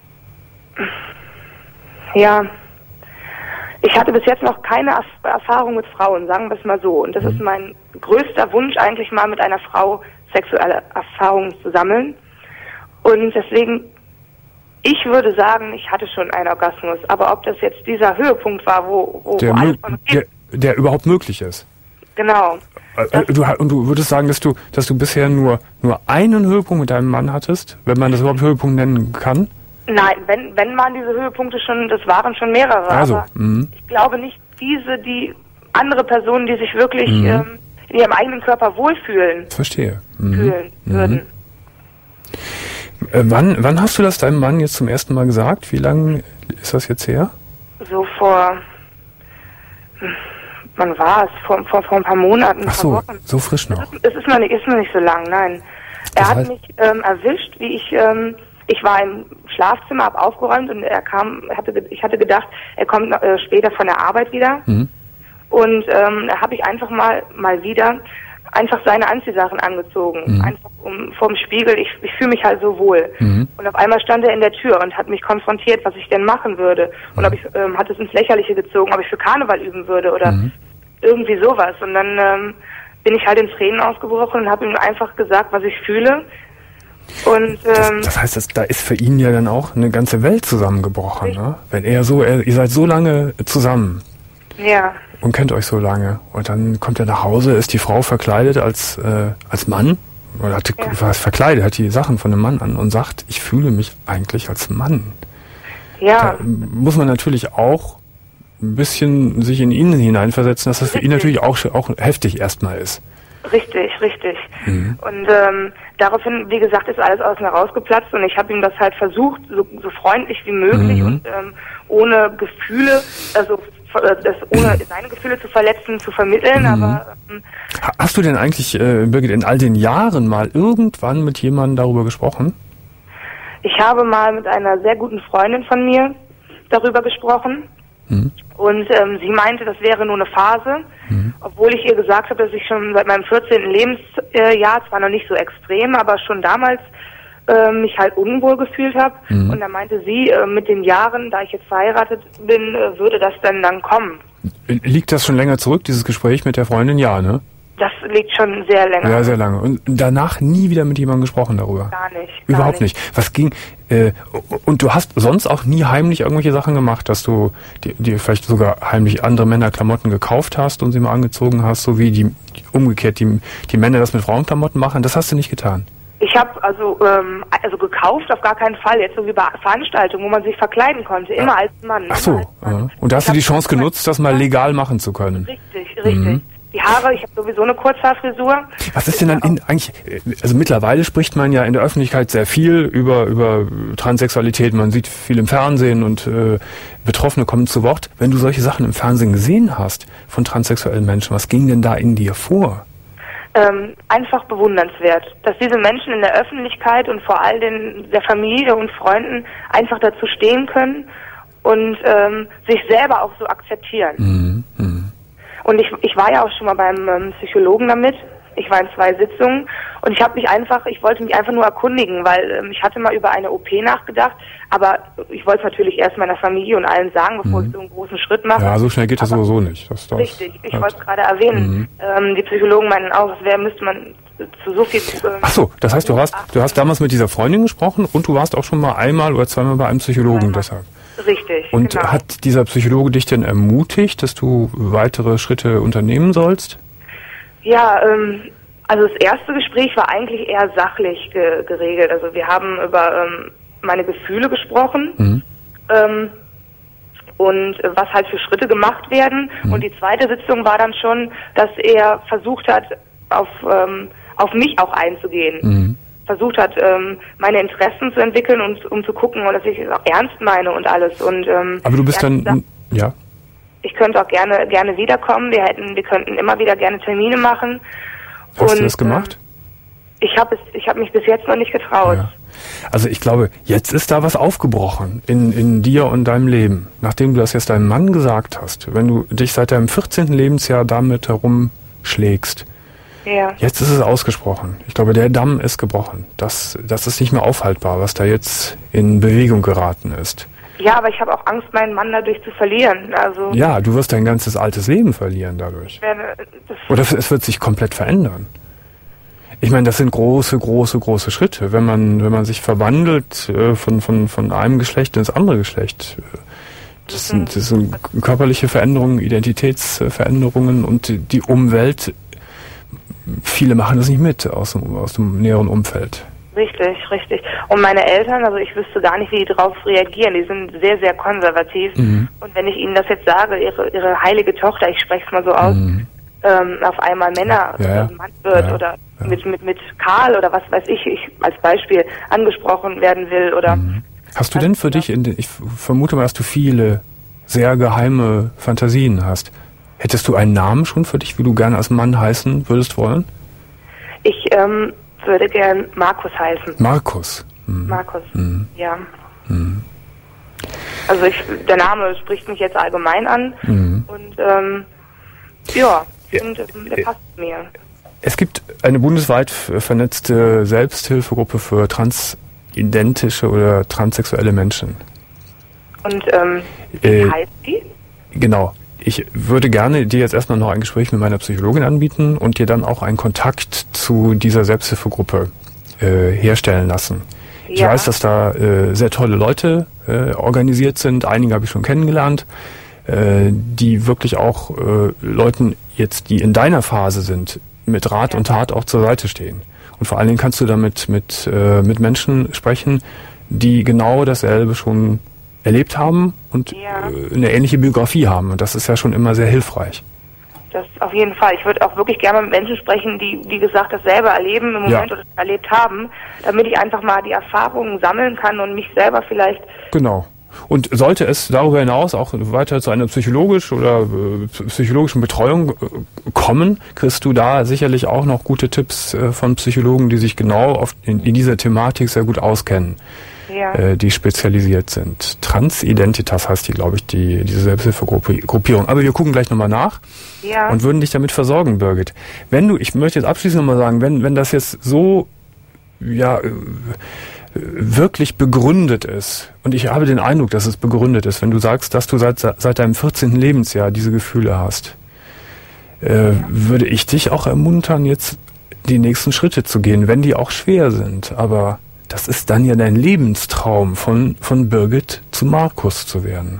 Ja. Ich hatte bis jetzt noch keine Erf- Erfahrung mit Frauen, sagen wir es mal so. Und das ist mein größter Wunsch, eigentlich mal mit einer Frau sexuelle Erfahrungen zu sammeln. Und deswegen, ich würde sagen, ich hatte schon einen Orgasmus. Aber ob das jetzt dieser Höhepunkt war, wo, wo, Der, wo alles mö- von der, der überhaupt möglich ist? Genau. Äh, äh, du, ha- und du würdest sagen, dass du, dass du bisher nur, nur einen Höhepunkt mit deinem Mann hattest, wenn man das überhaupt Höhepunkt nennen kann? Nein, wenn, wenn man diese Höhepunkte schon, das waren schon mehrere. Also, aber mhm. ich glaube nicht diese, die andere Personen, die sich wirklich Mhm. ähm, in ihrem eigenen Körper wohlfühlen, Verstehe. Mhm. fühlen würden. Äh, wann, wann hast du das deinem Mann jetzt zum ersten Mal gesagt? Wie lange ist das jetzt her? So vor, hm, wann war es? Vor, vor, vor ein paar Monaten, ein Ach paar so, Wochen. so frisch noch. Es ist, es ist noch nicht, ist noch nicht so lang, nein. Er Das hat heißt- mich ähm, erwischt, wie ich, ähm, ich war im Schlafzimmer, hab aufgeräumt und er kam, hatte, ge- ich hatte gedacht, er kommt äh, später von der Arbeit wieder. Mhm. Und ähm, da habe ich einfach mal mal wieder einfach seine Anziehsachen angezogen. Mhm. Einfach um, vorm Spiegel. Ich, ich fühle mich halt so wohl. Mhm. Und auf einmal stand er in der Tür und hat mich konfrontiert, was ich denn machen würde. Und ob ich, ähm, hat es ins Lächerliche gezogen, ob ich für Karneval üben würde oder Mhm. irgendwie sowas. Und dann ähm, bin ich halt in Tränen ausgebrochen und habe ihm einfach gesagt, was ich fühle. Und Das, ähm, das heißt, das, da ist für ihn ja dann auch eine ganze Welt zusammengebrochen, ne? Wenn er so, er, ihr seid so lange zusammen ja, und kennt euch so lange und dann kommt er nach Hause, ist die Frau verkleidet als äh, als Mann oder hat, Ja. was verkleidet, hat die Sachen von einem Mann an und sagt, ich fühle mich eigentlich als Mann. ja, Da muss man natürlich auch ein bisschen sich in ihn hineinversetzen, dass das für ihn Richtig. natürlich auch auch heftig erstmal ist. richtig, richtig. Mhm. Und ähm, daraufhin, wie gesagt, ist alles aus mir rausgeplatzt und ich habe ihm das halt versucht, so, so freundlich wie möglich Mhm. und ähm, ohne Gefühle, also äh, das ohne seine Gefühle zu verletzen, zu vermitteln, Mhm. aber ähm, Ha- Hast du denn eigentlich, äh, Birgit, in all den Jahren mal irgendwann mit jemandem darüber gesprochen? ich habe mal mit einer sehr guten Freundin von mir darüber gesprochen. Mhm. Und ähm, sie meinte, das wäre nur eine Phase, Mhm. obwohl ich ihr gesagt habe, dass ich schon seit meinem vierzehnten Lebensjahr, zwar noch nicht so extrem, aber schon damals äh, mich halt unwohl gefühlt habe. Mhm. Und da meinte sie, äh, mit den Jahren, da ich jetzt verheiratet bin, äh, würde das dann dann kommen. Liegt das schon länger zurück, dieses Gespräch mit der Freundin? Ja, ne? Das liegt schon sehr länger. Ja, sehr lange. Und danach nie wieder mit jemandem gesprochen darüber? Gar nicht. Überhaupt gar nicht. Was ging, äh, und du hast sonst auch nie heimlich irgendwelche Sachen gemacht, dass du dir, dir vielleicht sogar heimlich andere Männer Klamotten gekauft hast und sie mal angezogen hast, so wie die, umgekehrt die, die Männer das mit Frauenklamotten machen? Das hast du nicht getan? Ich habe also ähm, also gekauft auf gar keinen Fall, jetzt so wie bei Veranstaltungen, wo man sich verkleiden konnte, immer als Mann. Ach so. Immer als Mann. aha. Und da hast Ich du die hab- Chance genutzt, das mal legal machen zu können? Richtig, richtig. Mhm. Die Die Haare, ich habe sowieso eine Kurzhaarfrisur. Was ist denn dann in, eigentlich, also mittlerweile spricht man ja in der Öffentlichkeit sehr viel über, über Transsexualität, man sieht viel im Fernsehen und äh, Betroffene kommen zu Wort. Wenn du solche Sachen im Fernsehen gesehen hast von transsexuellen Menschen, was ging denn da in dir vor? Ähm, einfach bewundernswert, dass diese Menschen in der Öffentlichkeit und vor allem der Familie und Freunden einfach dazu stehen können und ähm, sich selber auch so akzeptieren. Mhm. Mhm. Und ich, ich war ja auch schon mal beim ähm, Psychologen damit. Ich war in zwei Sitzungen und ich habe mich einfach, ich wollte mich einfach nur erkundigen, weil ähm, ich hatte mal über eine O P nachgedacht, aber ich wollte es natürlich erst meiner Familie und allen sagen, bevor mhm. ich so einen großen Schritt mache. Ja, so schnell geht das aber sowieso nicht. Das, das richtig, ich wollte es gerade erwähnen. Mhm. Ähm, die Psychologen meinen auch, das wäre, müsste man zu so viel... Ähm, Ach so, das heißt, du hast, du hast damals mit dieser Freundin gesprochen und du warst auch schon mal einmal oder zweimal bei einem Psychologen deshalb. Richtig, Und genau. hat dieser Psychologe dich denn ermutigt, dass du weitere Schritte unternehmen sollst? Ja, ähm, also das erste Gespräch war eigentlich eher sachlich ge geregelt. Also wir haben über ähm, meine Gefühle gesprochen Mhm. ähm, und äh, was halt für Schritte gemacht werden. Mhm. Und die zweite Sitzung war dann schon, dass er versucht hat, auf, ähm, auf mich auch einzugehen. Mhm. Versucht hat, ähm, meine Interessen zu entwickeln und um zu gucken, dass ich es auch ernst meine und alles. Und ähm, Aber du bist dann, gesagt, ja. ich könnte auch gerne gerne wiederkommen. Wir hätten, wir könnten immer wieder gerne Termine machen. Hast und, du das gemacht? Ähm, ich habe es, ich habe mich bis jetzt noch nicht getraut. Ja. Also ich glaube, jetzt ist da was aufgebrochen in, in dir und deinem Leben. Nachdem du das jetzt deinem Mann gesagt hast, wenn du dich seit deinem vierzehnten Lebensjahr damit herumschlägst, Ja. jetzt ist es ausgesprochen. Ich glaube, der Damm ist gebrochen. Das, das ist nicht mehr aufhaltbar, was da jetzt in Bewegung geraten ist. Ja, aber ich habe auch Angst, meinen Mann dadurch zu verlieren. Also Ja, du wirst dein ganzes altes Leben verlieren dadurch. ich werde, das, Oder es wird sich komplett verändern. Ich meine, das sind große, große, große Schritte. Wenn man, wenn man sich verwandelt äh, von, von, von einem Geschlecht ins andere Geschlecht, äh, das sind, das sind körperliche Veränderungen, Identitätsveränderungen und die, die Umwelt. Viele machen das nicht mit aus dem, aus dem näheren Umfeld. richtig, richtig. Und meine Eltern, also ich wüsste gar nicht, wie die darauf reagieren. Die sind sehr, sehr konservativ. Mhm. Und wenn ich ihnen das jetzt sage, ihre, ihre heilige Tochter, ich spreche es mal so aus, Mhm. ähm, auf einmal Männer Ja, ja. oder Mann wird Ja, oder ja. mit, mit, mit Karl oder was weiß ich, ich als Beispiel angesprochen werden will oder... Mhm. Hast du denn für dich, in den, ich vermute mal, dass du viele sehr geheime Fantasien hast. Hättest du einen Namen schon für dich, wie du gerne als Mann heißen würdest wollen? Ich ähm, würde gern Markus heißen. Markus. Mhm. Markus, Mhm. ja. Mhm. Also ich, der Name spricht mich jetzt allgemein an Mhm. und ähm, ja, Ja. und, ähm, der passt mir. Es gibt eine bundesweit vernetzte Selbsthilfegruppe für transidentische oder transsexuelle Menschen. Und ähm, wie Äh, heißt die? Genau. Ich würde gerne dir jetzt erstmal noch ein Gespräch mit meiner Psychologin anbieten und dir dann auch einen Kontakt zu dieser Selbsthilfegruppe äh, herstellen lassen. Ich Ja. weiß, dass da äh, sehr tolle Leute äh, organisiert sind. Einige habe ich schon kennengelernt, äh, die wirklich auch äh, Leuten jetzt, die in deiner Phase sind, mit Rat Ja. und Tat auch zur Seite stehen. Und vor allen Dingen kannst du damit mit, äh, mit Menschen sprechen, die genau dasselbe schon erlebt haben und Ja. äh, eine ähnliche Biografie haben. Und das ist ja schon immer sehr hilfreich. Das auf jeden Fall. Ich würde auch wirklich gerne mit Menschen sprechen, die, wie gesagt, das selber erleben im Ja. Moment oder erlebt haben, damit ich einfach mal die Erfahrungen sammeln kann und mich selber vielleicht... Genau. Und sollte es darüber hinaus auch weiter zu einer psychologisch oder äh, psychologischen Betreuung äh, kommen, kriegst du da sicherlich auch noch gute Tipps äh, von Psychologen, die sich genau auf, in, in dieser Thematik sehr gut auskennen, Ja. äh, die spezialisiert sind. Transidentitas heißt die, glaube ich, die diese Selbsthilfegruppierung. Aber wir gucken gleich nochmal nach Ja. und würden dich damit versorgen, Birgit. Wenn du, ich möchte jetzt abschließend nochmal sagen, wenn, wenn das jetzt so ja äh, wirklich begründet ist, und ich habe den Eindruck, dass es begründet ist, wenn du sagst, dass du seit, seit deinem vierzehnten Lebensjahr diese Gefühle hast, äh, würde ich dich auch ermuntern, jetzt die nächsten Schritte zu gehen, wenn die auch schwer sind. Aber das ist dann ja dein Lebenstraum, von, von Birgit zu Markus zu werden.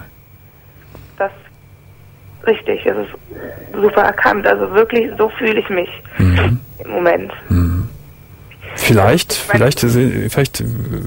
Das richtig, es ist super erkannt. Also wirklich, so fühle ich mich Mhm. im Moment. Mhm. Vielleicht, vielleicht, vielleicht äh,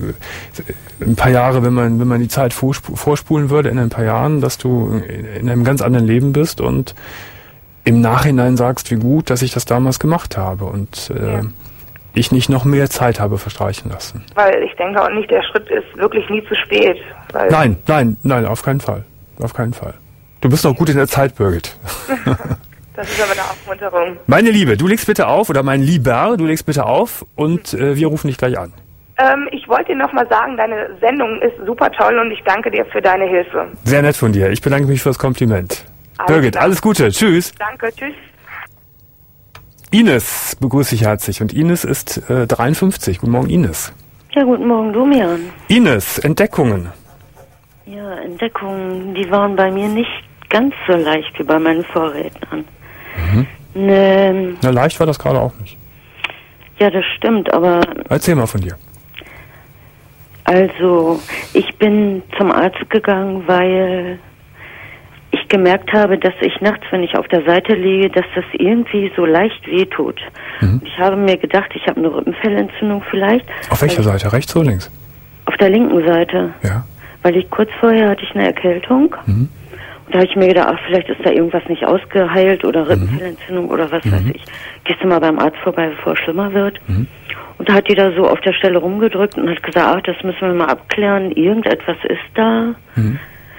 ein paar Jahre, wenn man, wenn man die Zeit vorspu- vorspulen würde, in ein paar Jahren, dass du in einem ganz anderen Leben bist und im Nachhinein sagst, wie gut, dass ich das damals gemacht habe und äh, Ja. ich nicht noch mehr Zeit habe verstreichen lassen. Weil ich denke auch nicht, der Schritt ist wirklich nie zu spät. Weil Nein, nein, nein, auf keinen Fall. Auf keinen Fall. Du bist noch gut in der Zeit, Birgit. Das ist aber eine Aufmunterung. Meine Liebe, du legst bitte auf, oder mein Lieber, du legst bitte auf und äh, wir rufen dich gleich an. Ähm, ich wollte dir nochmal sagen, deine Sendung ist super toll und ich danke dir für deine Hilfe. Sehr nett von dir. Ich bedanke mich für das Kompliment. Alles Birgit, klar. alles Gute. Tschüss. Danke, tschüss. Ines begrüße ich herzlich und Ines ist äh, dreiundfünfzig. Guten Morgen, Ines. Ja, guten Morgen, Domian. Ines, Entdeckungen. Ja, Entdeckungen, die waren bei mir nicht ganz so leicht wie bei meinen Vorrednern. Mhm. Ne, Na, leicht war das gerade auch nicht. ja, das stimmt, aber Erzähl mal von dir. also, ich bin zum Arzt gegangen, weil ich gemerkt habe, dass ich nachts, wenn ich auf der Seite liege, dass das irgendwie so leicht wehtut. Mhm. Und ich habe mir gedacht, ich habe eine Rückenfellentzündung vielleicht. Auf welcher weil ich- Seite? Rechts oder links? Auf der linken Seite. Ja. Weil ich kurz vorher hatte ich eine Erkältung. Mhm. Und da habe ich mir gedacht, ach, vielleicht ist da irgendwas nicht ausgeheilt oder Rippenfellentzündung oder was weiß ich. Gehst du mal beim Arzt vorbei, bevor es schlimmer wird. Mhm. Und da hat die da so auf der Stelle rumgedrückt und hat gesagt, ach, das müssen wir mal abklären, irgendetwas ist da. Mhm.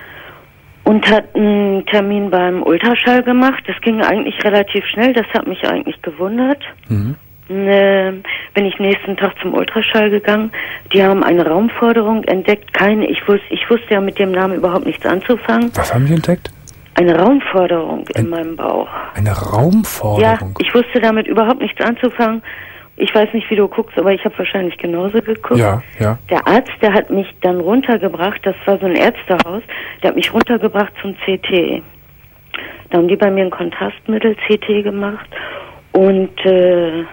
Und hat einen Termin beim Ultraschall gemacht. Das ging eigentlich relativ schnell, das hat mich eigentlich gewundert. Mhm. Äh, bin ich nächsten Tag zum Ultraschall gegangen. Die haben eine Raumforderung entdeckt. Keine, ich wusste, ich wusste ja mit dem Namen überhaupt nichts anzufangen. Was haben die entdeckt? Eine Raumforderung in Ein- meinem Bauch. Eine Ja, Raumforderung. ich wusste damit überhaupt nichts anzufangen. Ich weiß nicht, wie du guckst, aber ich habe wahrscheinlich genauso geguckt. Ja, ja. Der Arzt, der hat mich dann runtergebracht, das war so ein Ärztehaus, der hat mich runtergebracht zum C T. Da haben die bei mir ein Kontrastmittel C T gemacht und äh,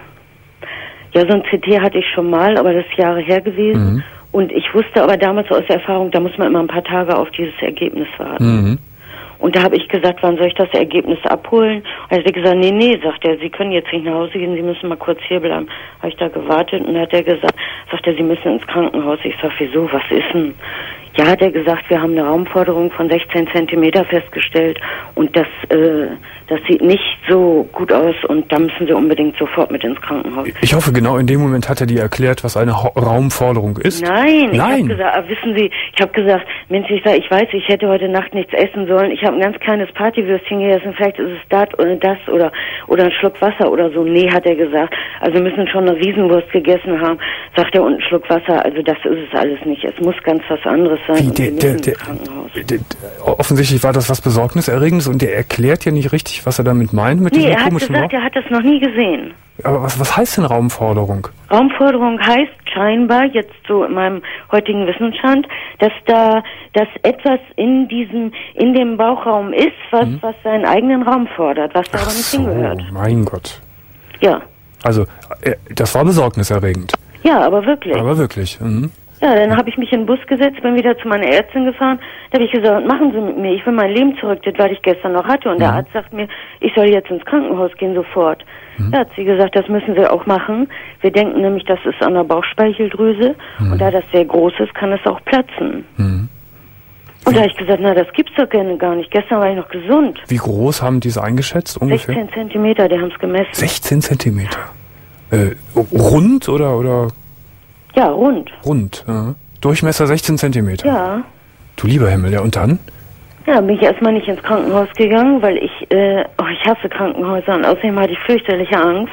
ja, so ein C T hatte ich schon mal, aber das ist Jahre her gewesen. Mhm. Und ich wusste aber damals aus Erfahrung, da muss man immer ein paar Tage auf dieses Ergebnis warten. Mhm. Und da habe ich gesagt, wann soll ich das Ergebnis abholen? Und er hat gesagt, nee, nee, sagt er, Sie können jetzt nicht nach Hause gehen, Sie müssen mal kurz hier bleiben. Habe ich da gewartet und hat er gesagt, sagt er, Sie müssen ins Krankenhaus. Ich sag, wieso, was ist denn? Ja, hat er gesagt, wir haben eine Raumforderung von sechzehn Zentimeter festgestellt und das, äh, das sieht nicht so gut aus und da müssen Sie unbedingt sofort mit ins Krankenhaus. Ich hoffe, genau in dem Moment hat er dir erklärt, was eine Ho- Raumforderung ist. Nein, ich habe Nein. gesagt, ah, wissen Sie, ich habe gesagt, Mensch, ich sag, ich weiß, ich hätte heute Nacht nichts essen sollen. Ich habe ein ganz kleines Partywürstchen gegessen, vielleicht ist es das oder das oder oder ein Schluck Wasser oder so. Nee, hat er gesagt. Also wir müssen schon eine Riesenwurst gegessen haben. Sagt er, und ein Schluck Wasser. Also das ist es alles nicht. Es muss ganz was anderes sein. Wie, und der, wir der, müssen der, ins Krankenhaus. der, der, offensichtlich war das was Besorgniserregendes und der erklärt ja nicht richtig, was er damit meint mit Nee, diesem er hat komischen gesagt, Wort. er hat das noch nie gesehen. Aber was, was heißt denn Raumforderung? Raumforderung heißt scheinbar, jetzt so in meinem heutigen Wissensstand, dass da, dass etwas in diesem, in dem Bauchraum ist, was, Mhm. was seinen eigenen Raum fordert, was da aber nicht hingehört. mein Gott. Ja. Also, äh, das war besorgniserregend. Ja, aber wirklich. Aber wirklich. Mhm. Ja, dann habe ich mich in den Bus gesetzt, bin wieder zu meiner Ärztin gefahren. Da habe ich gesagt, machen Sie mit mir, ich will mein Leben zurück, das, was ich gestern noch hatte. Und der Mhm. Arzt sagt mir, ich soll jetzt ins Krankenhaus gehen, sofort. Mhm. Da hat sie gesagt, das müssen Sie auch machen. Wir denken nämlich, das ist an der Bauchspeicheldrüse. Mhm. Und da das sehr groß ist, kann es auch platzen. Mhm. Und da habe ich gesagt, na, das gibt's doch gerne gar nicht. Gestern war ich noch gesund. Wie groß haben die es eingeschätzt ungefähr? sechzehn Zentimeter, die haben es gemessen. sechzehn Zentimeter. Äh, rund oder, oder Ja, rund. rund? Ja. Durchmesser sechzehn Zentimeter. Ja. Du lieber Himmel, ja und dann? Ja, bin ich erstmal nicht ins Krankenhaus gegangen, weil ich, äh, oh, ich hasse Krankenhäuser und außerdem hatte ich fürchterliche Angst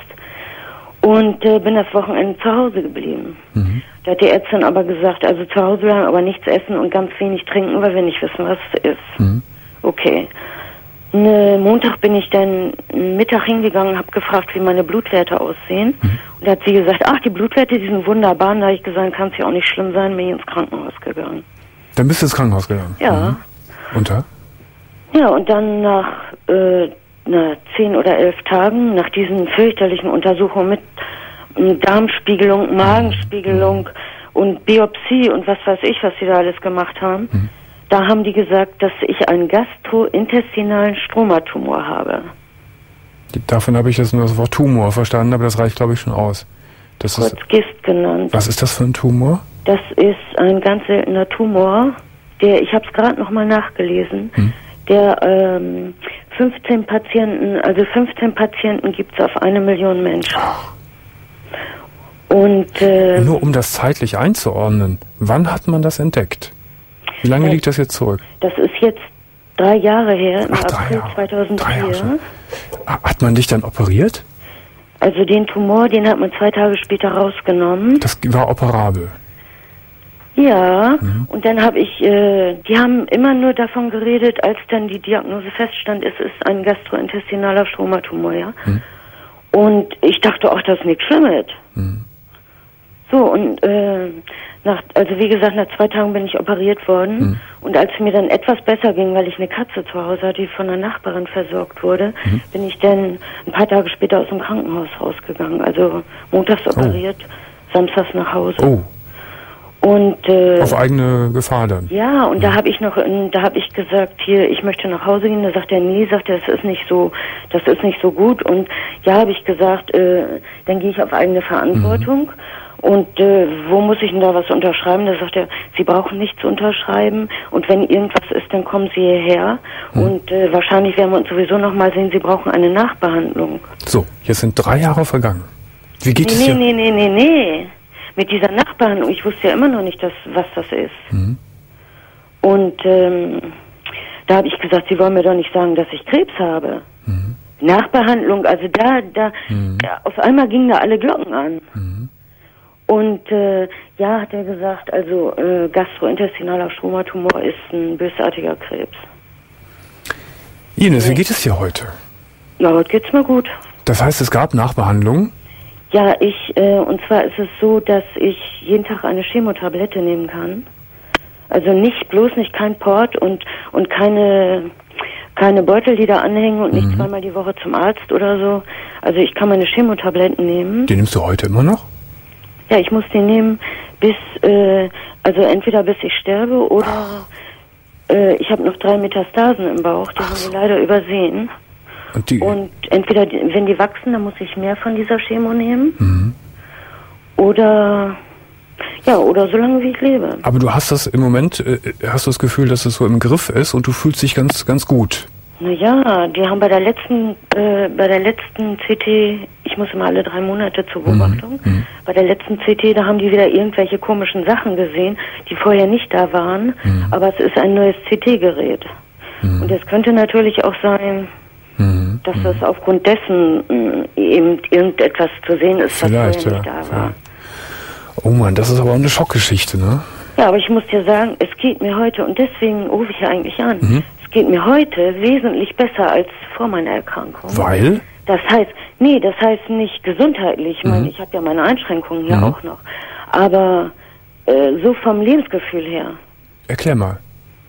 und äh, bin das Wochenende zu Hause geblieben. Mhm. Da hat die Ärztin aber gesagt, also zu Hause bleiben, aber nichts essen und ganz wenig trinken, weil wir nicht wissen, was es ist. Mhm. Okay. Ne, Montag bin ich dann Mittag hingegangen, habe gefragt, wie meine Blutwerte aussehen. Mhm. Und da hat sie gesagt, ach, die Blutwerte, die sind wunderbar. Und da habe ich gesagt, kann es ja auch nicht schlimm sein, bin ich ins Krankenhaus gegangen. Dann bist du ins Krankenhaus gegangen? Ja. Mhm. Und da? Ja, und dann nach äh, na, zehn oder elf Tagen, nach diesen fürchterlichen Untersuchungen mit ähm, Darmspiegelung, Magenspiegelung und Biopsie und was weiß ich, was sie da alles gemacht haben, Mhm. da haben die gesagt, dass ich einen gastrointestinalen Stromatumor habe. Davon habe ich jetzt nur das Wort Tumor verstanden, aber das reicht, glaube ich, schon aus. Das Kurz ist, GIST genannt. was ist das für ein Tumor? Das ist ein ganz seltener Tumor, der, ich habe es gerade nochmal nachgelesen, Hm. der ähm, fünfzehn Patienten, also fünfzehn Patienten gibt es auf eine Million Menschen. Und äh, nur um das zeitlich einzuordnen, wann hat man das entdeckt? Wie lange äh, liegt das jetzt zurück? Das ist jetzt drei Jahre her, im Ach, drei April Jahre. zweitausendvier. Drei Jahre. Hat man dich dann operiert? Also den Tumor, den hat man zwei Tage später rausgenommen. Das war operabel. Ja, Mhm. und dann habe ich, äh, die haben immer nur davon geredet, als dann die Diagnose feststand, es ist ein gastrointestinaler Stromatumor, ja. Mhm. Und ich dachte, ach, das ist nichts Schlimmes. Mhm. So, und äh, nach, also wie gesagt, nach zwei Tagen bin ich operiert worden. Mhm. Und als es mir dann etwas besser ging, weil ich eine Katze zu Hause hatte, die von einer Nachbarin versorgt wurde, mhm. bin ich dann ein paar Tage später aus dem Krankenhaus rausgegangen. Also montags operiert, oh. samstags nach Hause. Oh. Und, äh, auf eigene Gefahr dann? Ja, und mhm. da habe ich noch, da habe ich gesagt, hier, ich möchte nach Hause gehen. Da sagt er, nee, sagt er, das ist nicht so, das ist nicht so gut. Und ja, habe ich gesagt, äh, dann gehe ich auf eigene Verantwortung. Mhm. Und äh, wo muss ich denn da was unterschreiben? Da sagt er, Sie brauchen nichts unterschreiben. Und wenn irgendwas ist, dann kommen Sie hierher. Mhm. Und äh, wahrscheinlich werden wir uns sowieso noch mal sehen, Sie brauchen eine Nachbehandlung. So, jetzt sind drei Jahre vergangen. Wie geht nee, es nee, hier? Nee, nee, nee, nee. Mit dieser Nachbehandlung, ich wusste ja immer noch nicht, dass, was das ist. Mhm. Und ähm, da habe ich gesagt, Sie wollen mir doch nicht sagen, dass ich Krebs habe. Mhm. Nachbehandlung, also da, da, mhm. da, auf einmal gingen da alle Glocken an. Mhm. Und äh, ja, hat er gesagt, also äh, gastrointestinaler Stromatumor ist ein bösartiger Krebs. Ines, nee. Wie geht es dir heute? Ja, heute geht's mir gut. Das heißt, es gab Nachbehandlungen? Ja, ich, äh, und zwar ist es so, dass ich jeden Tag eine Chemotablette nehmen kann. Also nicht, bloß nicht kein Port und, und keine, keine Beutel, die da anhängen und nicht mhm. zweimal die Woche zum Arzt oder so. Also ich kann meine Chemotabletten nehmen. Die nimmst du heute immer noch? Ja, ich muss die nehmen bis, äh, also entweder bis ich sterbe oder äh, ich habe noch drei Metastasen im Bauch, die Ach haben wir so. leider übersehen. Und, die und entweder, wenn die wachsen, dann muss ich mehr von dieser Chemo nehmen. Mhm. Oder, ja, oder so lange wie ich lebe. Aber du hast das im Moment, äh, hast du das Gefühl, dass es so im Griff ist und du fühlst dich ganz, ganz gut? Naja, die haben bei der letzten, äh, bei der letzten C T, ich muss immer alle drei Monate zur Beobachtung, mhm. bei der letzten C T, da haben die wieder irgendwelche komischen Sachen gesehen, die vorher nicht da waren, mhm. aber es ist ein neues C T-Gerät. Mhm. Und es könnte natürlich auch sein, mhm. dass das aufgrund dessen äh, eben irgendetwas zu sehen ist, was vorher ja, nicht da war. Oh Mann, das ist aber eine Schockgeschichte, ne? Ja, aber ich muss dir sagen, es geht mir heute, und deswegen rufe ich ja eigentlich an, mhm. es geht mir heute wesentlich besser als vor meiner Erkrankung. Weil? Das heißt, nee, das heißt nicht gesundheitlich. Ich meine, mhm. ich habe ja meine Einschränkungen hier mhm. auch noch. Aber äh, so vom Lebensgefühl her. Erklär mal.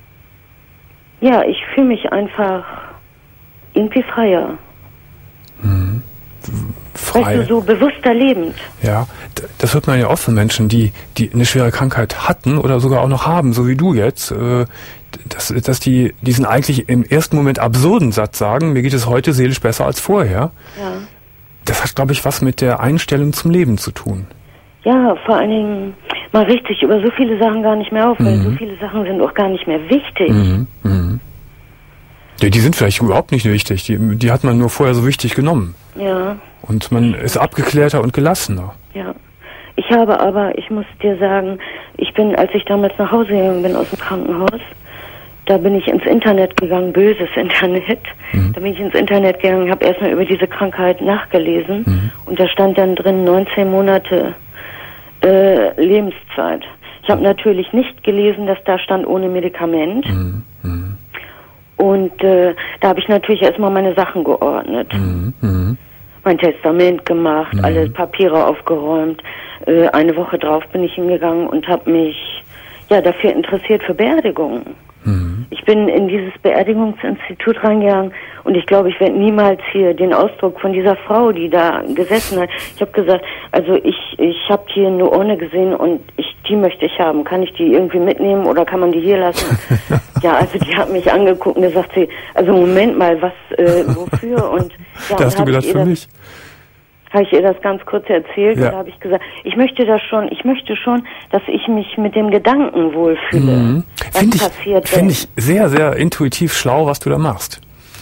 Ja, ich fühle mich einfach irgendwie freier. Mhm. Frei. Weißt du, so bewusster lebend. Ja, das hört man ja oft von Menschen, die, die eine schwere Krankheit hatten oder sogar auch noch haben, so wie du jetzt, äh, dass, dass die diesen eigentlich im ersten Moment absurden Satz sagen, mir geht es heute seelisch besser als vorher. Ja. Das hat, glaube ich, was mit der Einstellung zum Leben zu tun. Ja, vor allen Dingen, man regt sich über so viele Sachen gar nicht mehr auf, mhm. weil so viele Sachen sind auch gar nicht mehr wichtig. Mhm. Mhm. Ja, die sind vielleicht überhaupt nicht wichtig, die, die hat man nur vorher so wichtig genommen. Ja. Und man ist abgeklärter und gelassener. Ja. Ich habe aber, ich muss dir sagen, ich bin, als ich damals nach Hause gegangen bin aus dem Krankenhaus, da bin ich ins Internet gegangen, böses Internet. Mhm. Da bin ich ins Internet gegangen, habe erstmal über diese Krankheit nachgelesen mhm. und da stand dann drin neunzehn Monate äh, Lebenszeit. Ich habe natürlich nicht gelesen, dass da stand ohne Medikament. Mhm. Mhm. Und äh, da habe ich natürlich erstmal meine Sachen geordnet. Mhm. Mhm. Mein Testament gemacht, mhm. alle Papiere aufgeräumt. Äh, eine Woche drauf bin ich hingegangen und habe mich ja dafür interessiert für Beerdigungen. Mhm. Ich bin in dieses Beerdigungsinstitut reingegangen und ich glaube, ich werde niemals hier den Ausdruck von dieser Frau, die da gesessen hat. Ich habe gesagt, also ich ich habe hier eine Urne gesehen und ich die möchte ich haben. Kann ich die irgendwie mitnehmen oder kann man die hier lassen? Ja, also die hat mich angeguckt und da sagt sie, also Moment mal, was, äh, wofür? Und ja, da hast du gedacht, für das, mich? Habe ich ihr das ganz kurz erzählt ja. und da habe ich gesagt, ich möchte das schon, ich möchte schon, dass ich mich mit dem Gedanken wohlfühle. Mhm. Was Finde ich, passiert find ich sehr, sehr intuitiv schlau, was du da machst.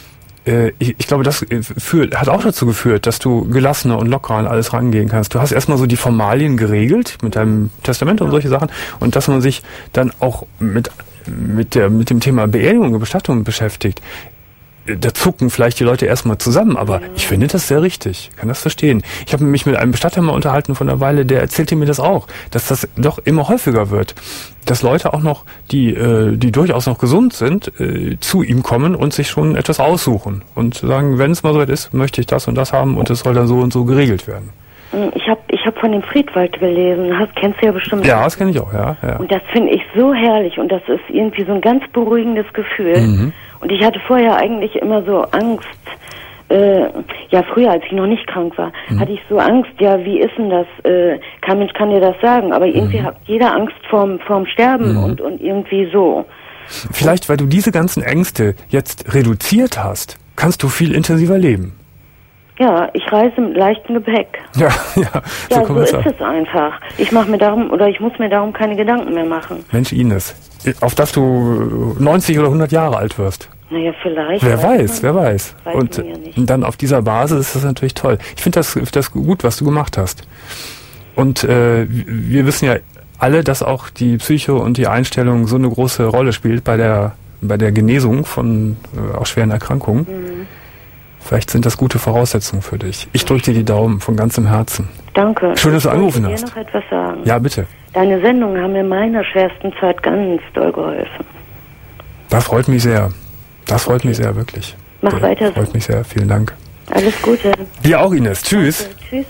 äh, ich, ich glaube, das äh, führt, hat auch dazu geführt, dass du gelassener und lockerer an alles rangehen kannst. Du hast erstmal so die Formalien geregelt mit deinem Testament und solche Sachen und dass man sich dann auch mit mit der mit dem Thema Beerdigung und Bestattung beschäftigt. Da zucken vielleicht die Leute erstmal zusammen, aber ich finde das sehr richtig, kann das verstehen. Ich habe mich mit einem Bestatter mal unterhalten von einer Weile, der erzählte mir das auch, dass das doch immer häufiger wird, dass Leute auch noch, die äh, die durchaus noch gesund sind, äh, zu ihm kommen und sich schon etwas aussuchen und sagen, wenn es mal so weit ist, möchte ich das und das haben und es soll dann so und so geregelt werden. Ich habe ich hab von dem Friedwald gelesen, das kennst du ja bestimmt. Ja, das kenne ich auch, ja. ja. Und das finde ich so herrlich und das ist irgendwie so ein ganz beruhigendes Gefühl. Mhm. Und ich hatte vorher eigentlich immer so Angst, äh, ja früher, als ich noch nicht krank war, mhm. hatte ich so Angst, ja wie ist denn das, äh, kein Mensch kann dir das sagen, aber irgendwie mhm. hat jeder Angst vorm, vorm Sterben mhm. und, und irgendwie so. Vielleicht, weil du diese ganzen Ängste jetzt reduziert hast, kannst du viel intensiver leben. Ja, ich reise mit leichtem Gepäck. Ja, ja, so, ja, so ist es einfach. Ich mache mir darum, oder ich muss mir darum keine Gedanken mehr machen. Mensch, Ines, auf dass du neunzig oder hundert Jahre alt wirst. Naja, vielleicht. Wer weiß, wer weiß. weiß und ja nicht. dann auf dieser Basis ist das natürlich toll. Ich finde das, das gut, was du gemacht hast. Und äh, wir wissen ja alle, dass auch die Psyche und die Einstellung so eine große Rolle spielt bei der bei der Genesung von äh, auch schweren Erkrankungen. Mhm. Vielleicht sind das gute Voraussetzungen für dich. Ich drücke dir die Daumen von ganzem Herzen. Danke. Schön, dass du angerufen hast. Ich will dir noch etwas sagen. Ja, bitte. Deine Sendungen haben mir in meiner schwersten Zeit ganz doll geholfen. Das freut mich sehr. Das freut okay. mich sehr, wirklich. Mach das weiter so. Freut mich sehr. Vielen Dank. Alles Gute. Dir auch, Ines. Tschüss. Danke. Tschüss.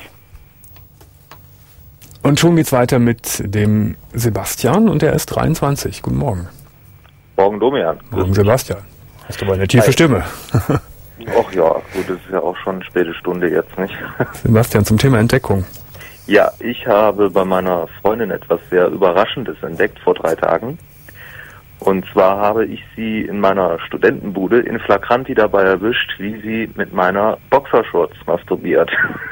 Und schon geht's weiter mit dem Sebastian und der ist dreiundzwanzig. Guten Morgen. Morgen, Domian. Morgen, Sebastian. Hast du aber eine tiefe Hi. Stimme. Ach ja, gut, das ist ja auch schon eine späte Stunde jetzt, nicht? Sebastian, zum Thema Entdeckung. Ja, ich habe bei meiner Freundin etwas sehr Überraschendes entdeckt vor drei Tagen. Und zwar habe ich sie in meiner Studentenbude in Flagranti dabei erwischt, wie sie mit meiner Boxershorts masturbiert.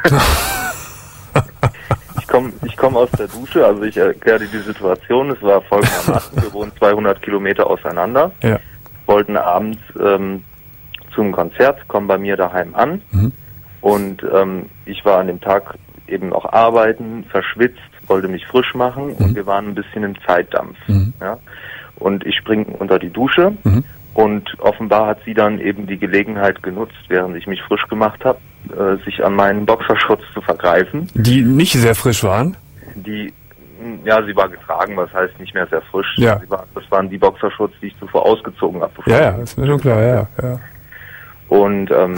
ich komme ich komm aus der Dusche, also ich erkläre dir die Situation. Es war folgendermaßen, wir wohnen zweihundert Kilometer auseinander, ja. wollten abends ähm, zum Konzert, kommen bei mir daheim an mhm. und ähm, ich war an dem Tag eben auch arbeiten, verschwitzt, wollte mich frisch machen mhm. und wir waren ein bisschen im Zeitdampf. Mhm. Ja? Und ich springe unter die Dusche mhm. und offenbar hat sie dann eben die Gelegenheit genutzt, während ich mich frisch gemacht habe, äh, sich an meinen Boxershorts zu vergreifen. Die nicht sehr frisch waren? Die, ja, sie war getragen, was heißt nicht mehr sehr frisch. Ja. Sie war, das waren die Boxershorts, die ich zuvor ausgezogen habe. Ja, ja, ist mir schon klar, ja, ja. Und ähm,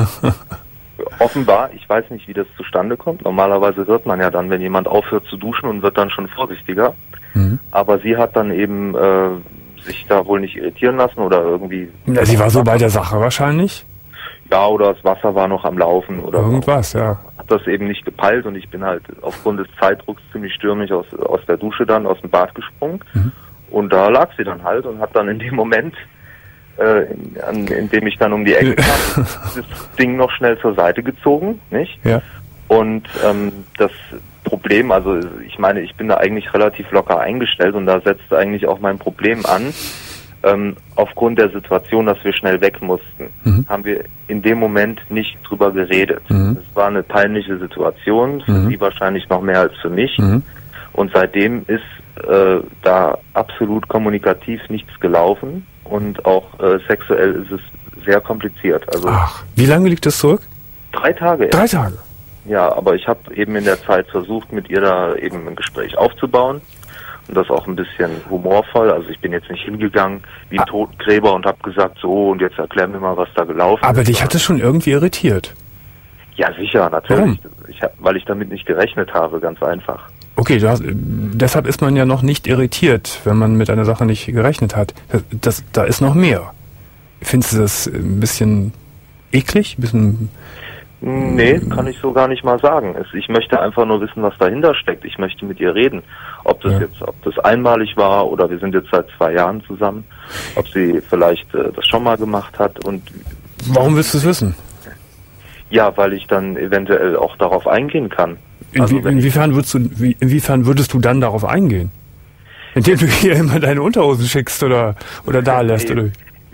offenbar, ich weiß nicht, wie das zustande kommt. Normalerweise hört man ja dann, wenn jemand aufhört zu duschen und wird dann schon vorsichtiger. Mhm. Aber sie hat dann eben äh, sich da wohl nicht irritieren lassen oder irgendwie... Ja, sie war so bei der Sache wahrscheinlich? Ja, oder das Wasser war noch am Laufen oder irgendwas, so. Ja. Hat das eben nicht gepeilt und ich bin halt aufgrund des Zeitdrucks ziemlich stürmisch aus, aus der Dusche dann, aus dem Bad gesprungen. Mhm. Und da lag sie dann halt und hat dann in dem Moment... Äh, in, an, indem ich dann um die Ecke kam, das Ding noch schnell zur Seite gezogen, nicht? Ja. Und ähm, das Problem, also ich meine, ich bin da eigentlich relativ locker eingestellt und da setzte eigentlich auch mein Problem an. Ähm, aufgrund der Situation, dass wir schnell weg mussten, mhm. haben wir in dem Moment nicht drüber geredet. Es mhm. war eine peinliche Situation, für mhm. sie wahrscheinlich noch mehr als für mich. Mhm. Und seitdem ist äh, da absolut kommunikativ nichts gelaufen. Und auch äh, sexuell ist es sehr kompliziert. Also ach, wie lange liegt das zurück? Drei Tage. Drei Tage? Ja, aber ich habe eben in der Zeit versucht, mit ihr da eben ein Gespräch aufzubauen. Und das auch ein bisschen humorvoll. Also ich bin jetzt nicht hingegangen wie ein ah. Totengräber und habe gesagt, so und jetzt erklär mir mal, was da gelaufen aber ist. Aber dich war. hat das schon irgendwie irritiert? Ja, sicher, natürlich. Ich hab, weil ich damit nicht gerechnet habe, ganz einfach. Okay, du hast, deshalb ist man ja noch nicht irritiert, wenn man mit einer Sache nicht gerechnet hat. Das, das, da ist noch mehr. Findest du das ein bisschen eklig? Ein bisschen... Nee, kann ich so gar nicht mal sagen. Ich möchte einfach nur wissen, was dahinter steckt. Ich möchte mit ihr reden. Ob das ja. jetzt, ob das einmalig war oder wir sind jetzt seit zwei Jahren zusammen. Ob sie vielleicht äh, das schon mal gemacht hat und... Warum willst du es wissen? Ja, weil ich dann eventuell auch darauf eingehen kann. Also Inwie, inwiefern, würdest du, wie, inwiefern würdest du dann darauf eingehen? Indem du hier immer deine Unterhosen schickst oder, oder da lässt? Oder?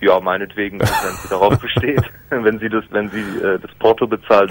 Ja, meinetwegen, wenn sie darauf besteht, wenn sie das, wenn sie äh, das Porto bezahlt.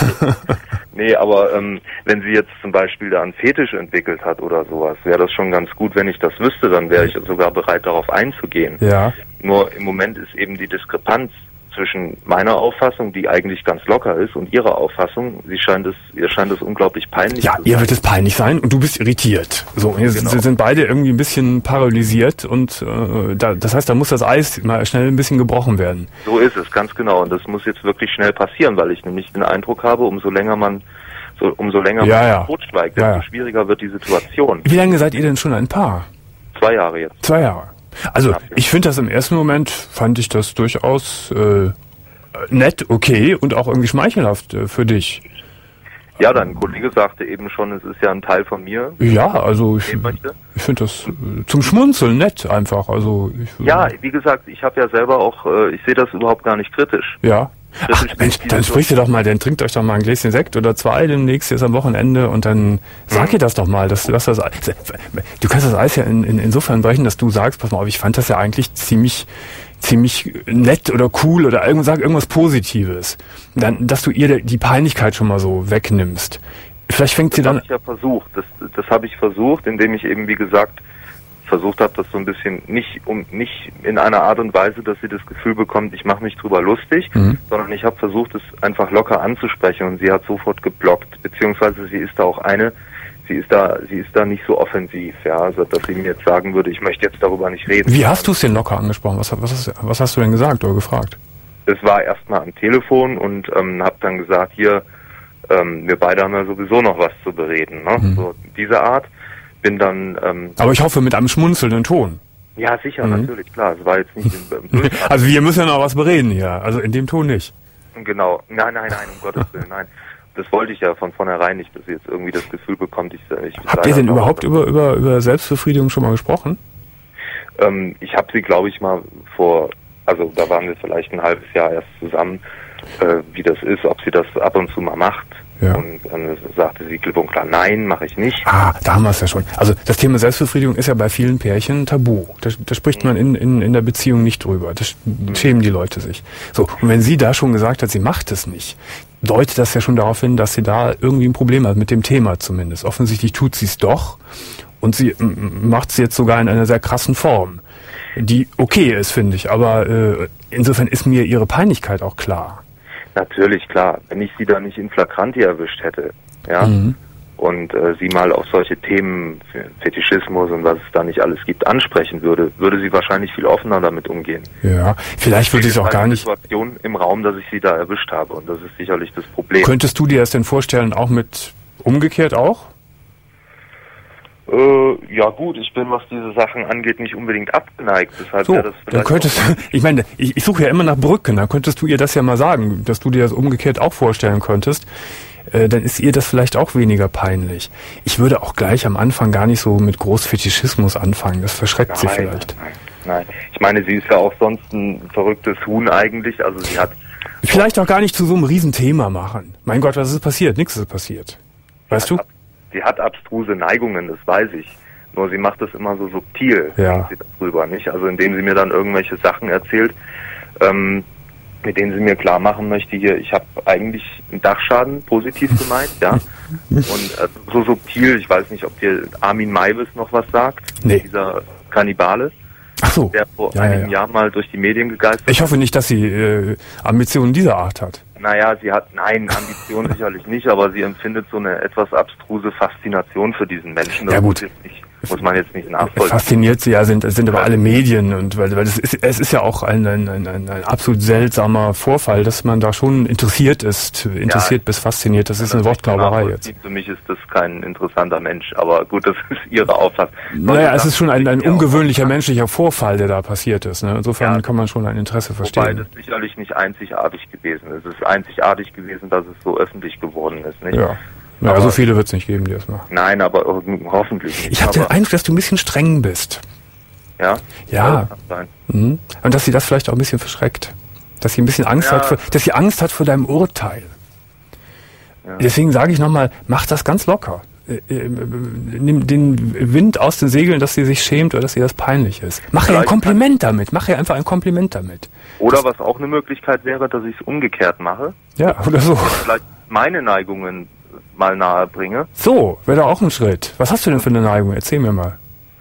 Nee, aber ähm, wenn sie jetzt zum Beispiel da einen Fetisch entwickelt hat oder sowas, wäre das schon ganz gut, wenn ich das wüsste, dann wäre ich sogar bereit, darauf einzugehen. Ja. Nur im Moment ist eben die Diskrepanz zwischen meiner Auffassung, die eigentlich ganz locker ist, und ihrer Auffassung. Sie scheint es, ihr scheint es unglaublich peinlich ja, zu sein. ihr wird es peinlich sein und du bist irritiert. So, und jetzt Genau. sind beide irgendwie ein bisschen paralysiert und äh, da, das heißt, da muss das Eis mal schnell ein bisschen gebrochen werden. So ist es, ganz genau. Und das muss jetzt wirklich schnell passieren, weil ich nämlich den Eindruck habe, umso länger man, so, umso länger Ja, man ja. totschweigt, Ja, desto ja. schwieriger wird die Situation. Wie lange seid ihr denn schon ein Paar? Zwei Jahre jetzt. Zwei Jahre. Also Ja. ich finde das im ersten Moment, fand ich das durchaus äh, nett, okay und auch irgendwie schmeichelhaft äh, für dich. Ja, dein Kollege sagte eben schon, es ist ja ein Teil von mir. Ja, also ich, nehmen möchte. ich finde das äh, zum Schmunzeln nett einfach. Also ich, Ja, wie gesagt, ich habe ja selber auch, äh, ich sehe das überhaupt gar nicht kritisch. Ja. Ach, Kritisch Mensch, bin ich dann diese- spricht ihr doch mal, dann trinkt euch doch mal ein Gläschen Sekt oder zwei demnächst jetzt am Wochenende und dann sag ihr das doch mal, dass, dass das Eis, du kannst das Eis ja in, in, insofern brechen, dass du sagst, pass mal auf, ich fand das ja eigentlich ziemlich, ziemlich nett oder cool oder irgend, sag irgendwas Positives. Dann, dass du ihr die Peinlichkeit schon mal so wegnimmst. Vielleicht fängt sie Das dann, habe ich ja versucht. Das, das habe ich versucht, indem ich eben, wie gesagt, versucht habe, das so ein bisschen nicht um nicht in einer Art und Weise, dass sie das Gefühl bekommt, ich mache mich drüber lustig, Mhm. sondern ich habe versucht, es einfach locker anzusprechen, und sie hat sofort geblockt, beziehungsweise sie ist da auch eine, sie ist da, sie ist da nicht so offensiv, ja, also dass sie mir jetzt sagen würde, ich möchte jetzt darüber nicht reden. wie hast du es denn locker angesprochen? Was, was, hast, was hast du denn gesagt oder gefragt? Es war erstmal am Telefon und ähm, habe dann gesagt, hier, ähm, wir beide haben ja sowieso noch was zu bereden, ne? Mhm. So diese Art. Bin dann ähm, Aber ich hoffe mit einem schmunzelnden Ton. ja, sicher, Mhm. natürlich, klar. Es war jetzt nicht im, im Bösen. Also wir müssen ja noch was bereden hier, also in dem Ton nicht. Genau. Nein, nein, nein, um Gottes Willen, nein. Das wollte ich ja von vornherein nicht, dass sie jetzt irgendwie das Gefühl bekommt, ich, ich Habt ihr denn überhaupt über, über, über Selbstbefriedigung schon mal gesprochen? Ähm, ich habe sie, glaube ich, mal vor, also da waren wir vielleicht ein halbes Jahr erst zusammen, äh, wie das ist, ob sie das ab und zu mal macht. Ja. Und dann sagte sie klipp und klar, nein, mache ich nicht. Ah, da haben wir es ja schon. Also das Thema Selbstbefriedigung ist ja bei vielen Pärchen tabu. Da, da spricht man in, in, in der Beziehung nicht drüber. Da sch- schämen die Leute sich. So, und wenn sie da schon gesagt hat, sie macht es nicht, deutet das ja schon darauf hin, dass sie da irgendwie ein Problem hat mit dem Thema zumindest. Offensichtlich tut sie es doch und sie macht es jetzt sogar in einer sehr krassen Form, die okay ist, finde ich. Aber äh, insofern ist mir ihre Peinlichkeit auch klar. Natürlich, klar. Wenn ich sie da nicht in Flagranti erwischt hätte, ja, Mhm. und äh, sie mal auf solche Themen, Fetischismus und was es da nicht alles gibt, ansprechen würde, würde sie wahrscheinlich viel offener damit umgehen. Ja, vielleicht würde ich es auch gar nicht. Situation im Raum, dass ich sie da erwischt habe, und das ist sicherlich das Problem. Könntest du dir das denn vorstellen, auch mit umgekehrt auch? Äh, ja gut, ich bin, was diese Sachen angeht, nicht unbedingt abgeneigt. Deshalb So, wäre das dann vielleicht könntest auch- du, ich meine, ich, ich suche ja immer nach Brücken, dann könntest du ihr das ja mal sagen, dass du dir das umgekehrt auch vorstellen könntest. Äh, dann ist ihr das vielleicht auch weniger peinlich. Ich würde auch gleich am Anfang gar nicht so mit Großfetischismus anfangen, das verschreckt sie Nein, vielleicht. Nein, nein. Ich meine, sie ist ja auch sonst ein verrücktes Huhn eigentlich. Also sie hat, Vielleicht auch gar nicht zu so einem Riesenthema machen. Mein Gott, was ist passiert? Nichts ist passiert. Weißt du? sie hat abstruse Neigungen, das weiß ich. Nur sie macht das immer so subtil, Ja. denkt sie darüber, nicht? Also indem sie mir dann irgendwelche Sachen erzählt, ähm, mit denen sie mir klar machen möchte, hier, ich habe eigentlich einen Dachschaden, positiv gemeint, ja. Und äh, so subtil, ich weiß nicht, ob dir Armin Maivis noch was sagt, Nee. dieser Kannibale, Ach so. der vor Ja, ja, einigen ja. Jahren mal durch die Medien gegeistert Ich hoffe nicht, dass sie äh, Ambitionen dieser Art hat. Naja, sie hat, nein, Ambition sicherlich nicht, aber sie empfindet so eine etwas abstruse Faszination für diesen Menschen. Das Ja, gut. Muss, jetzt nicht, muss man jetzt nicht nachvollziehen. Fasziniert sie ja, sind, sind aber alle Medien und weil, weil es ist, es ist ja auch ein, ein, ein, ein, ein absolut seltsamer Vorfall, dass man da schon interessiert ist, interessiert Ja, bis fasziniert. Das ist eine Das Wortklauberei kann jetzt. nachvollziehen. Für mich ist das kein interessanter Mensch, aber gut, das ist ihre Auffassung. Naja, es ist schon ein, ein Ja, ungewöhnlicher menschlicher Vorfall, der da passiert ist. Ne? Insofern Ja. kann man schon ein Interesse Wobei verstehen. das sicherlich nicht einzigartig gewesen ist. Es ist einzigartig gewesen, dass es so öffentlich geworden ist, nicht? Ja. Naja, Aber- so viele wird es nicht geben, die das machen. Nein, aber hoffentlich nicht. Ich habe den aber, Eindruck, dass du ein bisschen streng bist. ja? Ja. Das kann sein. Mhm. Und dass sie das vielleicht auch ein bisschen verschreckt. Dass sie ein bisschen Angst Ja. hat, vor, dass sie Angst hat vor deinem Urteil. Ja. Deswegen sage ich nochmal, mach das ganz locker. äh, äh, nimm den Wind aus den Segeln, dass sie sich schämt oder dass ihr das peinlich ist. Mach ihr ein Kompliment damit. Mach ihr einfach ein Kompliment damit. Oder was auch eine Möglichkeit wäre, dass ich es umgekehrt mache. Ja, oder so. Vielleicht meine Neigungen mal nahe bringe. So, wäre doch auch ein Schritt. Was hast du denn für eine Neigung? Erzähl mir mal.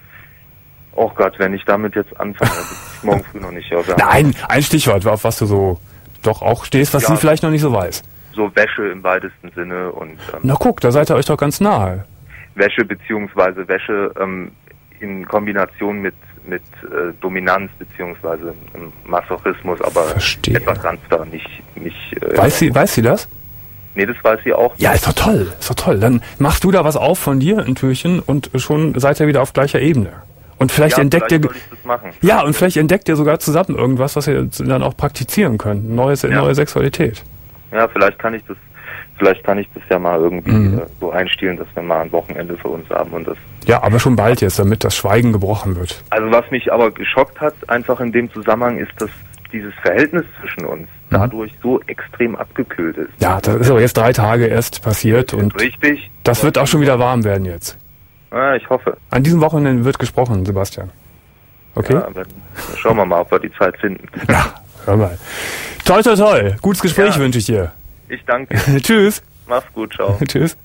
Oh Gott, wenn ich damit jetzt anfange, dann bin ich morgen früh noch nicht hier. Nein, ein Stichwort, auf was du so doch auch stehst, was ja, sie vielleicht noch nicht so weiß. So Wäsche im weitesten Sinne und... Ähm, Na guck, da seid ihr euch doch ganz nahe. Wäsche beziehungsweise Wäsche ähm, in Kombination mit mit äh, Dominanz beziehungsweise ähm, Masochismus, aber Verstehe. etwas sanfter, nicht... nicht äh, weiß, sie, weiß sie das? Nee, das weiß sie auch. Ja, ist doch toll, ist doch toll. Dann machst du da was auf von dir, ein Türchen, und schon seid ihr wieder auf gleicher Ebene. Und vielleicht ja, entdeckt vielleicht ihr... das machen. Ja, und vielleicht entdeckt ihr sogar zusammen irgendwas, was ihr dann auch praktizieren könnt. Neues, ja. Neue Sexualität. Ja, vielleicht kann ich das... Vielleicht kann ich das ja mal irgendwie mhm. äh, so einstielen, dass wir mal ein Wochenende für uns haben und das... Ja, aber schon bald jetzt, damit das Schweigen gebrochen wird. Also was mich aber geschockt hat, einfach in dem Zusammenhang, ist, dass dieses Verhältnis zwischen uns mhm. dadurch so extrem abgekühlt ist. Ja, das ist aber jetzt drei Tage erst passiert und richtig. Das wird auch schon wieder warm werden jetzt. Ja, ich hoffe. An diesem Wochenende wird gesprochen, Sebastian. Okay? Ja, aber schauen wir mal, ob wir die Zeit finden. Ja, hör mal. Toll, toll, toll. Gutes Gespräch ja. wünsche ich dir. Ich danke. Tschüss. Mach's gut, ciao. Tschüss.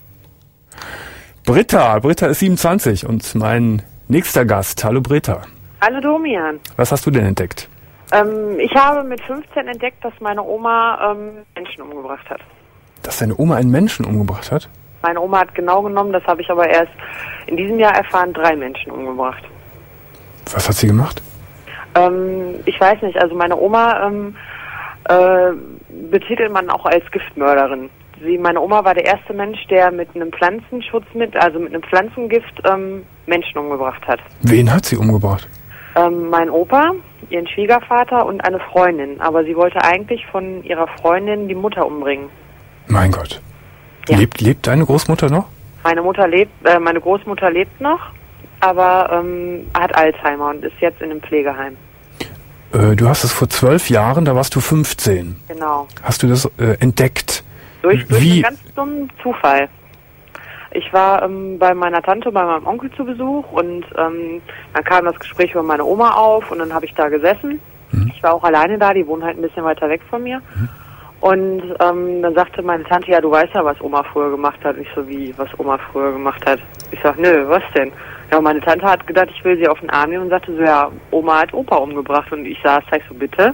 Britta, Britta ist siebenundzwanzig und mein nächster Gast. Hallo Britta. Hallo Domian. Was hast du denn entdeckt? Ähm, ich habe mit fünfzehn entdeckt, dass meine Oma ähm, Menschen umgebracht hat. Dass deine Oma einen Menschen umgebracht hat? Meine Oma hat genau genommen, das habe ich aber erst in diesem Jahr erfahren, drei Menschen umgebracht. Was hat sie gemacht? Ähm, ich weiß nicht, also meine Oma ähm, äh, betitelt man auch als Giftmörderin. Sie, meine Oma war der erste Mensch, der mit einem Pflanzenschutzmittel, also mit einem Pflanzengift ähm, Menschen umgebracht hat. Wen hat sie umgebracht? Ähm, mein Opa, ihren Schwiegervater und eine Freundin. Aber sie wollte eigentlich von ihrer Freundin die Mutter umbringen. Mein Gott. Ja. Lebt, lebt deine Großmutter noch? Meine Mutter lebt, äh, meine Großmutter lebt noch, aber ähm, hat Alzheimer und ist jetzt in einem Pflegeheim. Äh, du hast es vor zwölf Jahren, da warst du fünfzehn. Genau. Hast du das äh, entdeckt? Durch, durch Wie? einen ganz dummen Zufall. Ich war ähm, bei meiner Tante, bei meinem Onkel zu Besuch und ähm, dann kam das Gespräch über meine Oma auf und dann habe ich da gesessen. Mhm. Ich war auch alleine da, die wohnen halt ein bisschen weiter weg von mir. Mhm. Und ähm, dann sagte meine Tante, ja, du weißt ja, was Oma früher gemacht hat. Ich so, wie, was Oma früher gemacht hat? Ich sag, nö, was denn? Ja, meine Tante hat gedacht, ich will sie auf den Arm nehmen und sagte so, ja, Oma hat Opa umgebracht. Und ich saß, sag ich so, bitte?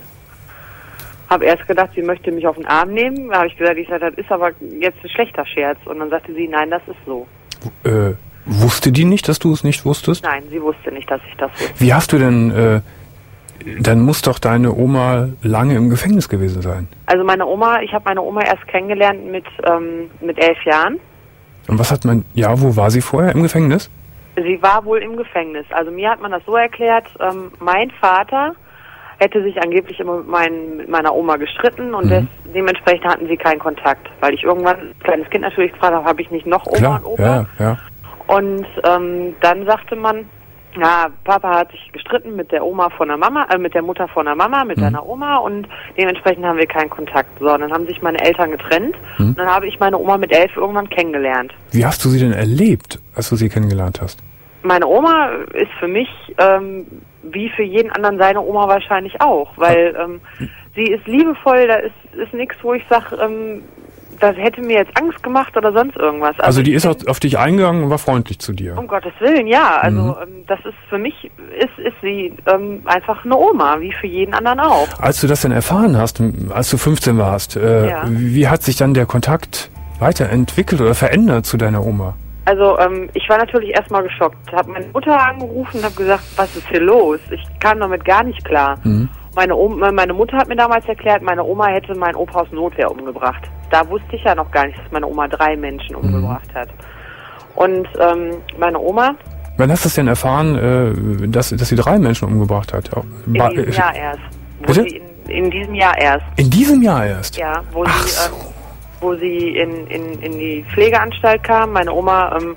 Hab erst gedacht, sie möchte mich auf den Arm nehmen. Da habe ich gesagt, ich sag, das ist aber jetzt ein schlechter Scherz. Und dann sagte sie, nein, das ist so. Äh, wusste die nicht, dass du es nicht wusstest? Nein, sie wusste nicht, dass ich das wusste. Wie hast du denn, äh, dann muss doch deine Oma lange im Gefängnis gewesen sein. Also meine Oma, ich habe meine Oma erst kennengelernt mit, ähm, mit elf Jahren. Und was hat man, ja, wo war sie vorher? Im Gefängnis? Sie war wohl im Gefängnis. Also mir hat man das so erklärt, ähm, mein Vater hätte sich angeblich immer mit, mein, mit meiner Oma gestritten und mhm. des, dementsprechend hatten sie keinen Kontakt. Weil ich irgendwann als kleines Kind natürlich gefragt habe, habe ich nicht noch Oma Klar, und Opa? Ja, ja. Und ähm, dann sagte man, ja, Papa hat sich gestritten mit der Oma von der Mama, äh, mit der Mutter von der Mama, mit mhm. deiner Oma und dementsprechend haben wir keinen Kontakt. So, dann haben sich meine Eltern getrennt mhm. und dann habe ich meine Oma mit elf irgendwann kennengelernt. Wie hast du sie denn erlebt, als du sie kennengelernt hast? Meine Oma ist für mich, ähm, wie für jeden anderen seine Oma wahrscheinlich auch, weil ähm, sie ist liebevoll, da ist, ist nichts, wo ich sage, ähm, das hätte mir jetzt Angst gemacht oder sonst irgendwas. Also, also die ist auf, auf dich eingegangen und war freundlich zu dir? Um Gottes Willen, ja. Also mhm. ähm, das ist für mich, ist, ist sie ähm, einfach eine Oma, wie für jeden anderen auch. Als du das denn erfahren hast, als du fünfzehn warst, äh, ja. wie hat sich dann der Kontakt weiterentwickelt oder verändert zu deiner Oma? Also ähm, ich war natürlich erstmal geschockt. Habe meine Mutter angerufen und habe gesagt, was ist hier los? Ich kam damit gar nicht klar. Mhm. Meine, Oma, meine Mutter hat mir damals erklärt, meine Oma hätte meinen Opa aus Notwehr umgebracht. Da wusste ich ja noch gar nicht, dass meine Oma drei Menschen umgebracht hat. Und ähm, meine Oma... Wann hast du es denn erfahren, äh, dass, dass sie drei Menschen umgebracht hat? In ba- diesem Jahr erst. Wo Bitte? sie in, in diesem Jahr erst. In diesem Jahr erst? Ja, wo Ach sie... so. Ähm, wo sie in, in, in die Pflegeanstalt kam. Meine Oma ähm,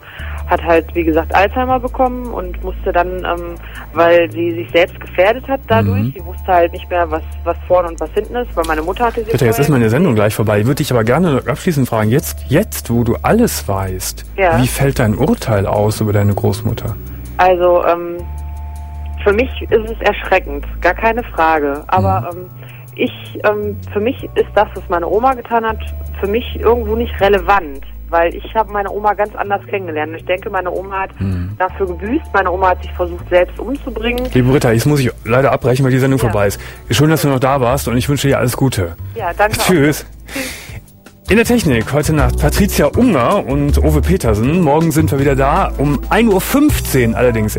hat halt, wie gesagt, Alzheimer bekommen und musste dann, ähm, weil sie sich selbst gefährdet hat dadurch, Mhm. sie wusste halt nicht mehr, was, was vorne und was hinten ist, weil meine Mutter hatte sie Bitte, jetzt vorher ist meine gesehen. Sendung gleich vorbei. Ich würde dich aber gerne abschließend fragen, jetzt, jetzt, wo du alles weißt, Ja. wie fällt dein Urteil aus über deine Großmutter? Also, ähm, für mich ist es erschreckend, gar keine Frage. Aber ähm, ich, ähm, für mich ist das, was meine Oma getan hat, für mich irgendwo nicht relevant. Weil ich habe meine Oma ganz anders kennengelernt. Ich denke, meine Oma hat Hm. dafür gebüßt. Meine Oma hat sich versucht, selbst umzubringen. Liebe Britta, jetzt muss ich leider abbrechen, weil die Sendung Ja. vorbei ist. Schön, dass du noch da warst und ich wünsche dir alles Gute. Ja, danke. Tschüss. In der Technik heute Nacht Patricia Unger und Ove Petersen. Morgen sind wir wieder da um ein Uhr fünfzehn allerdings.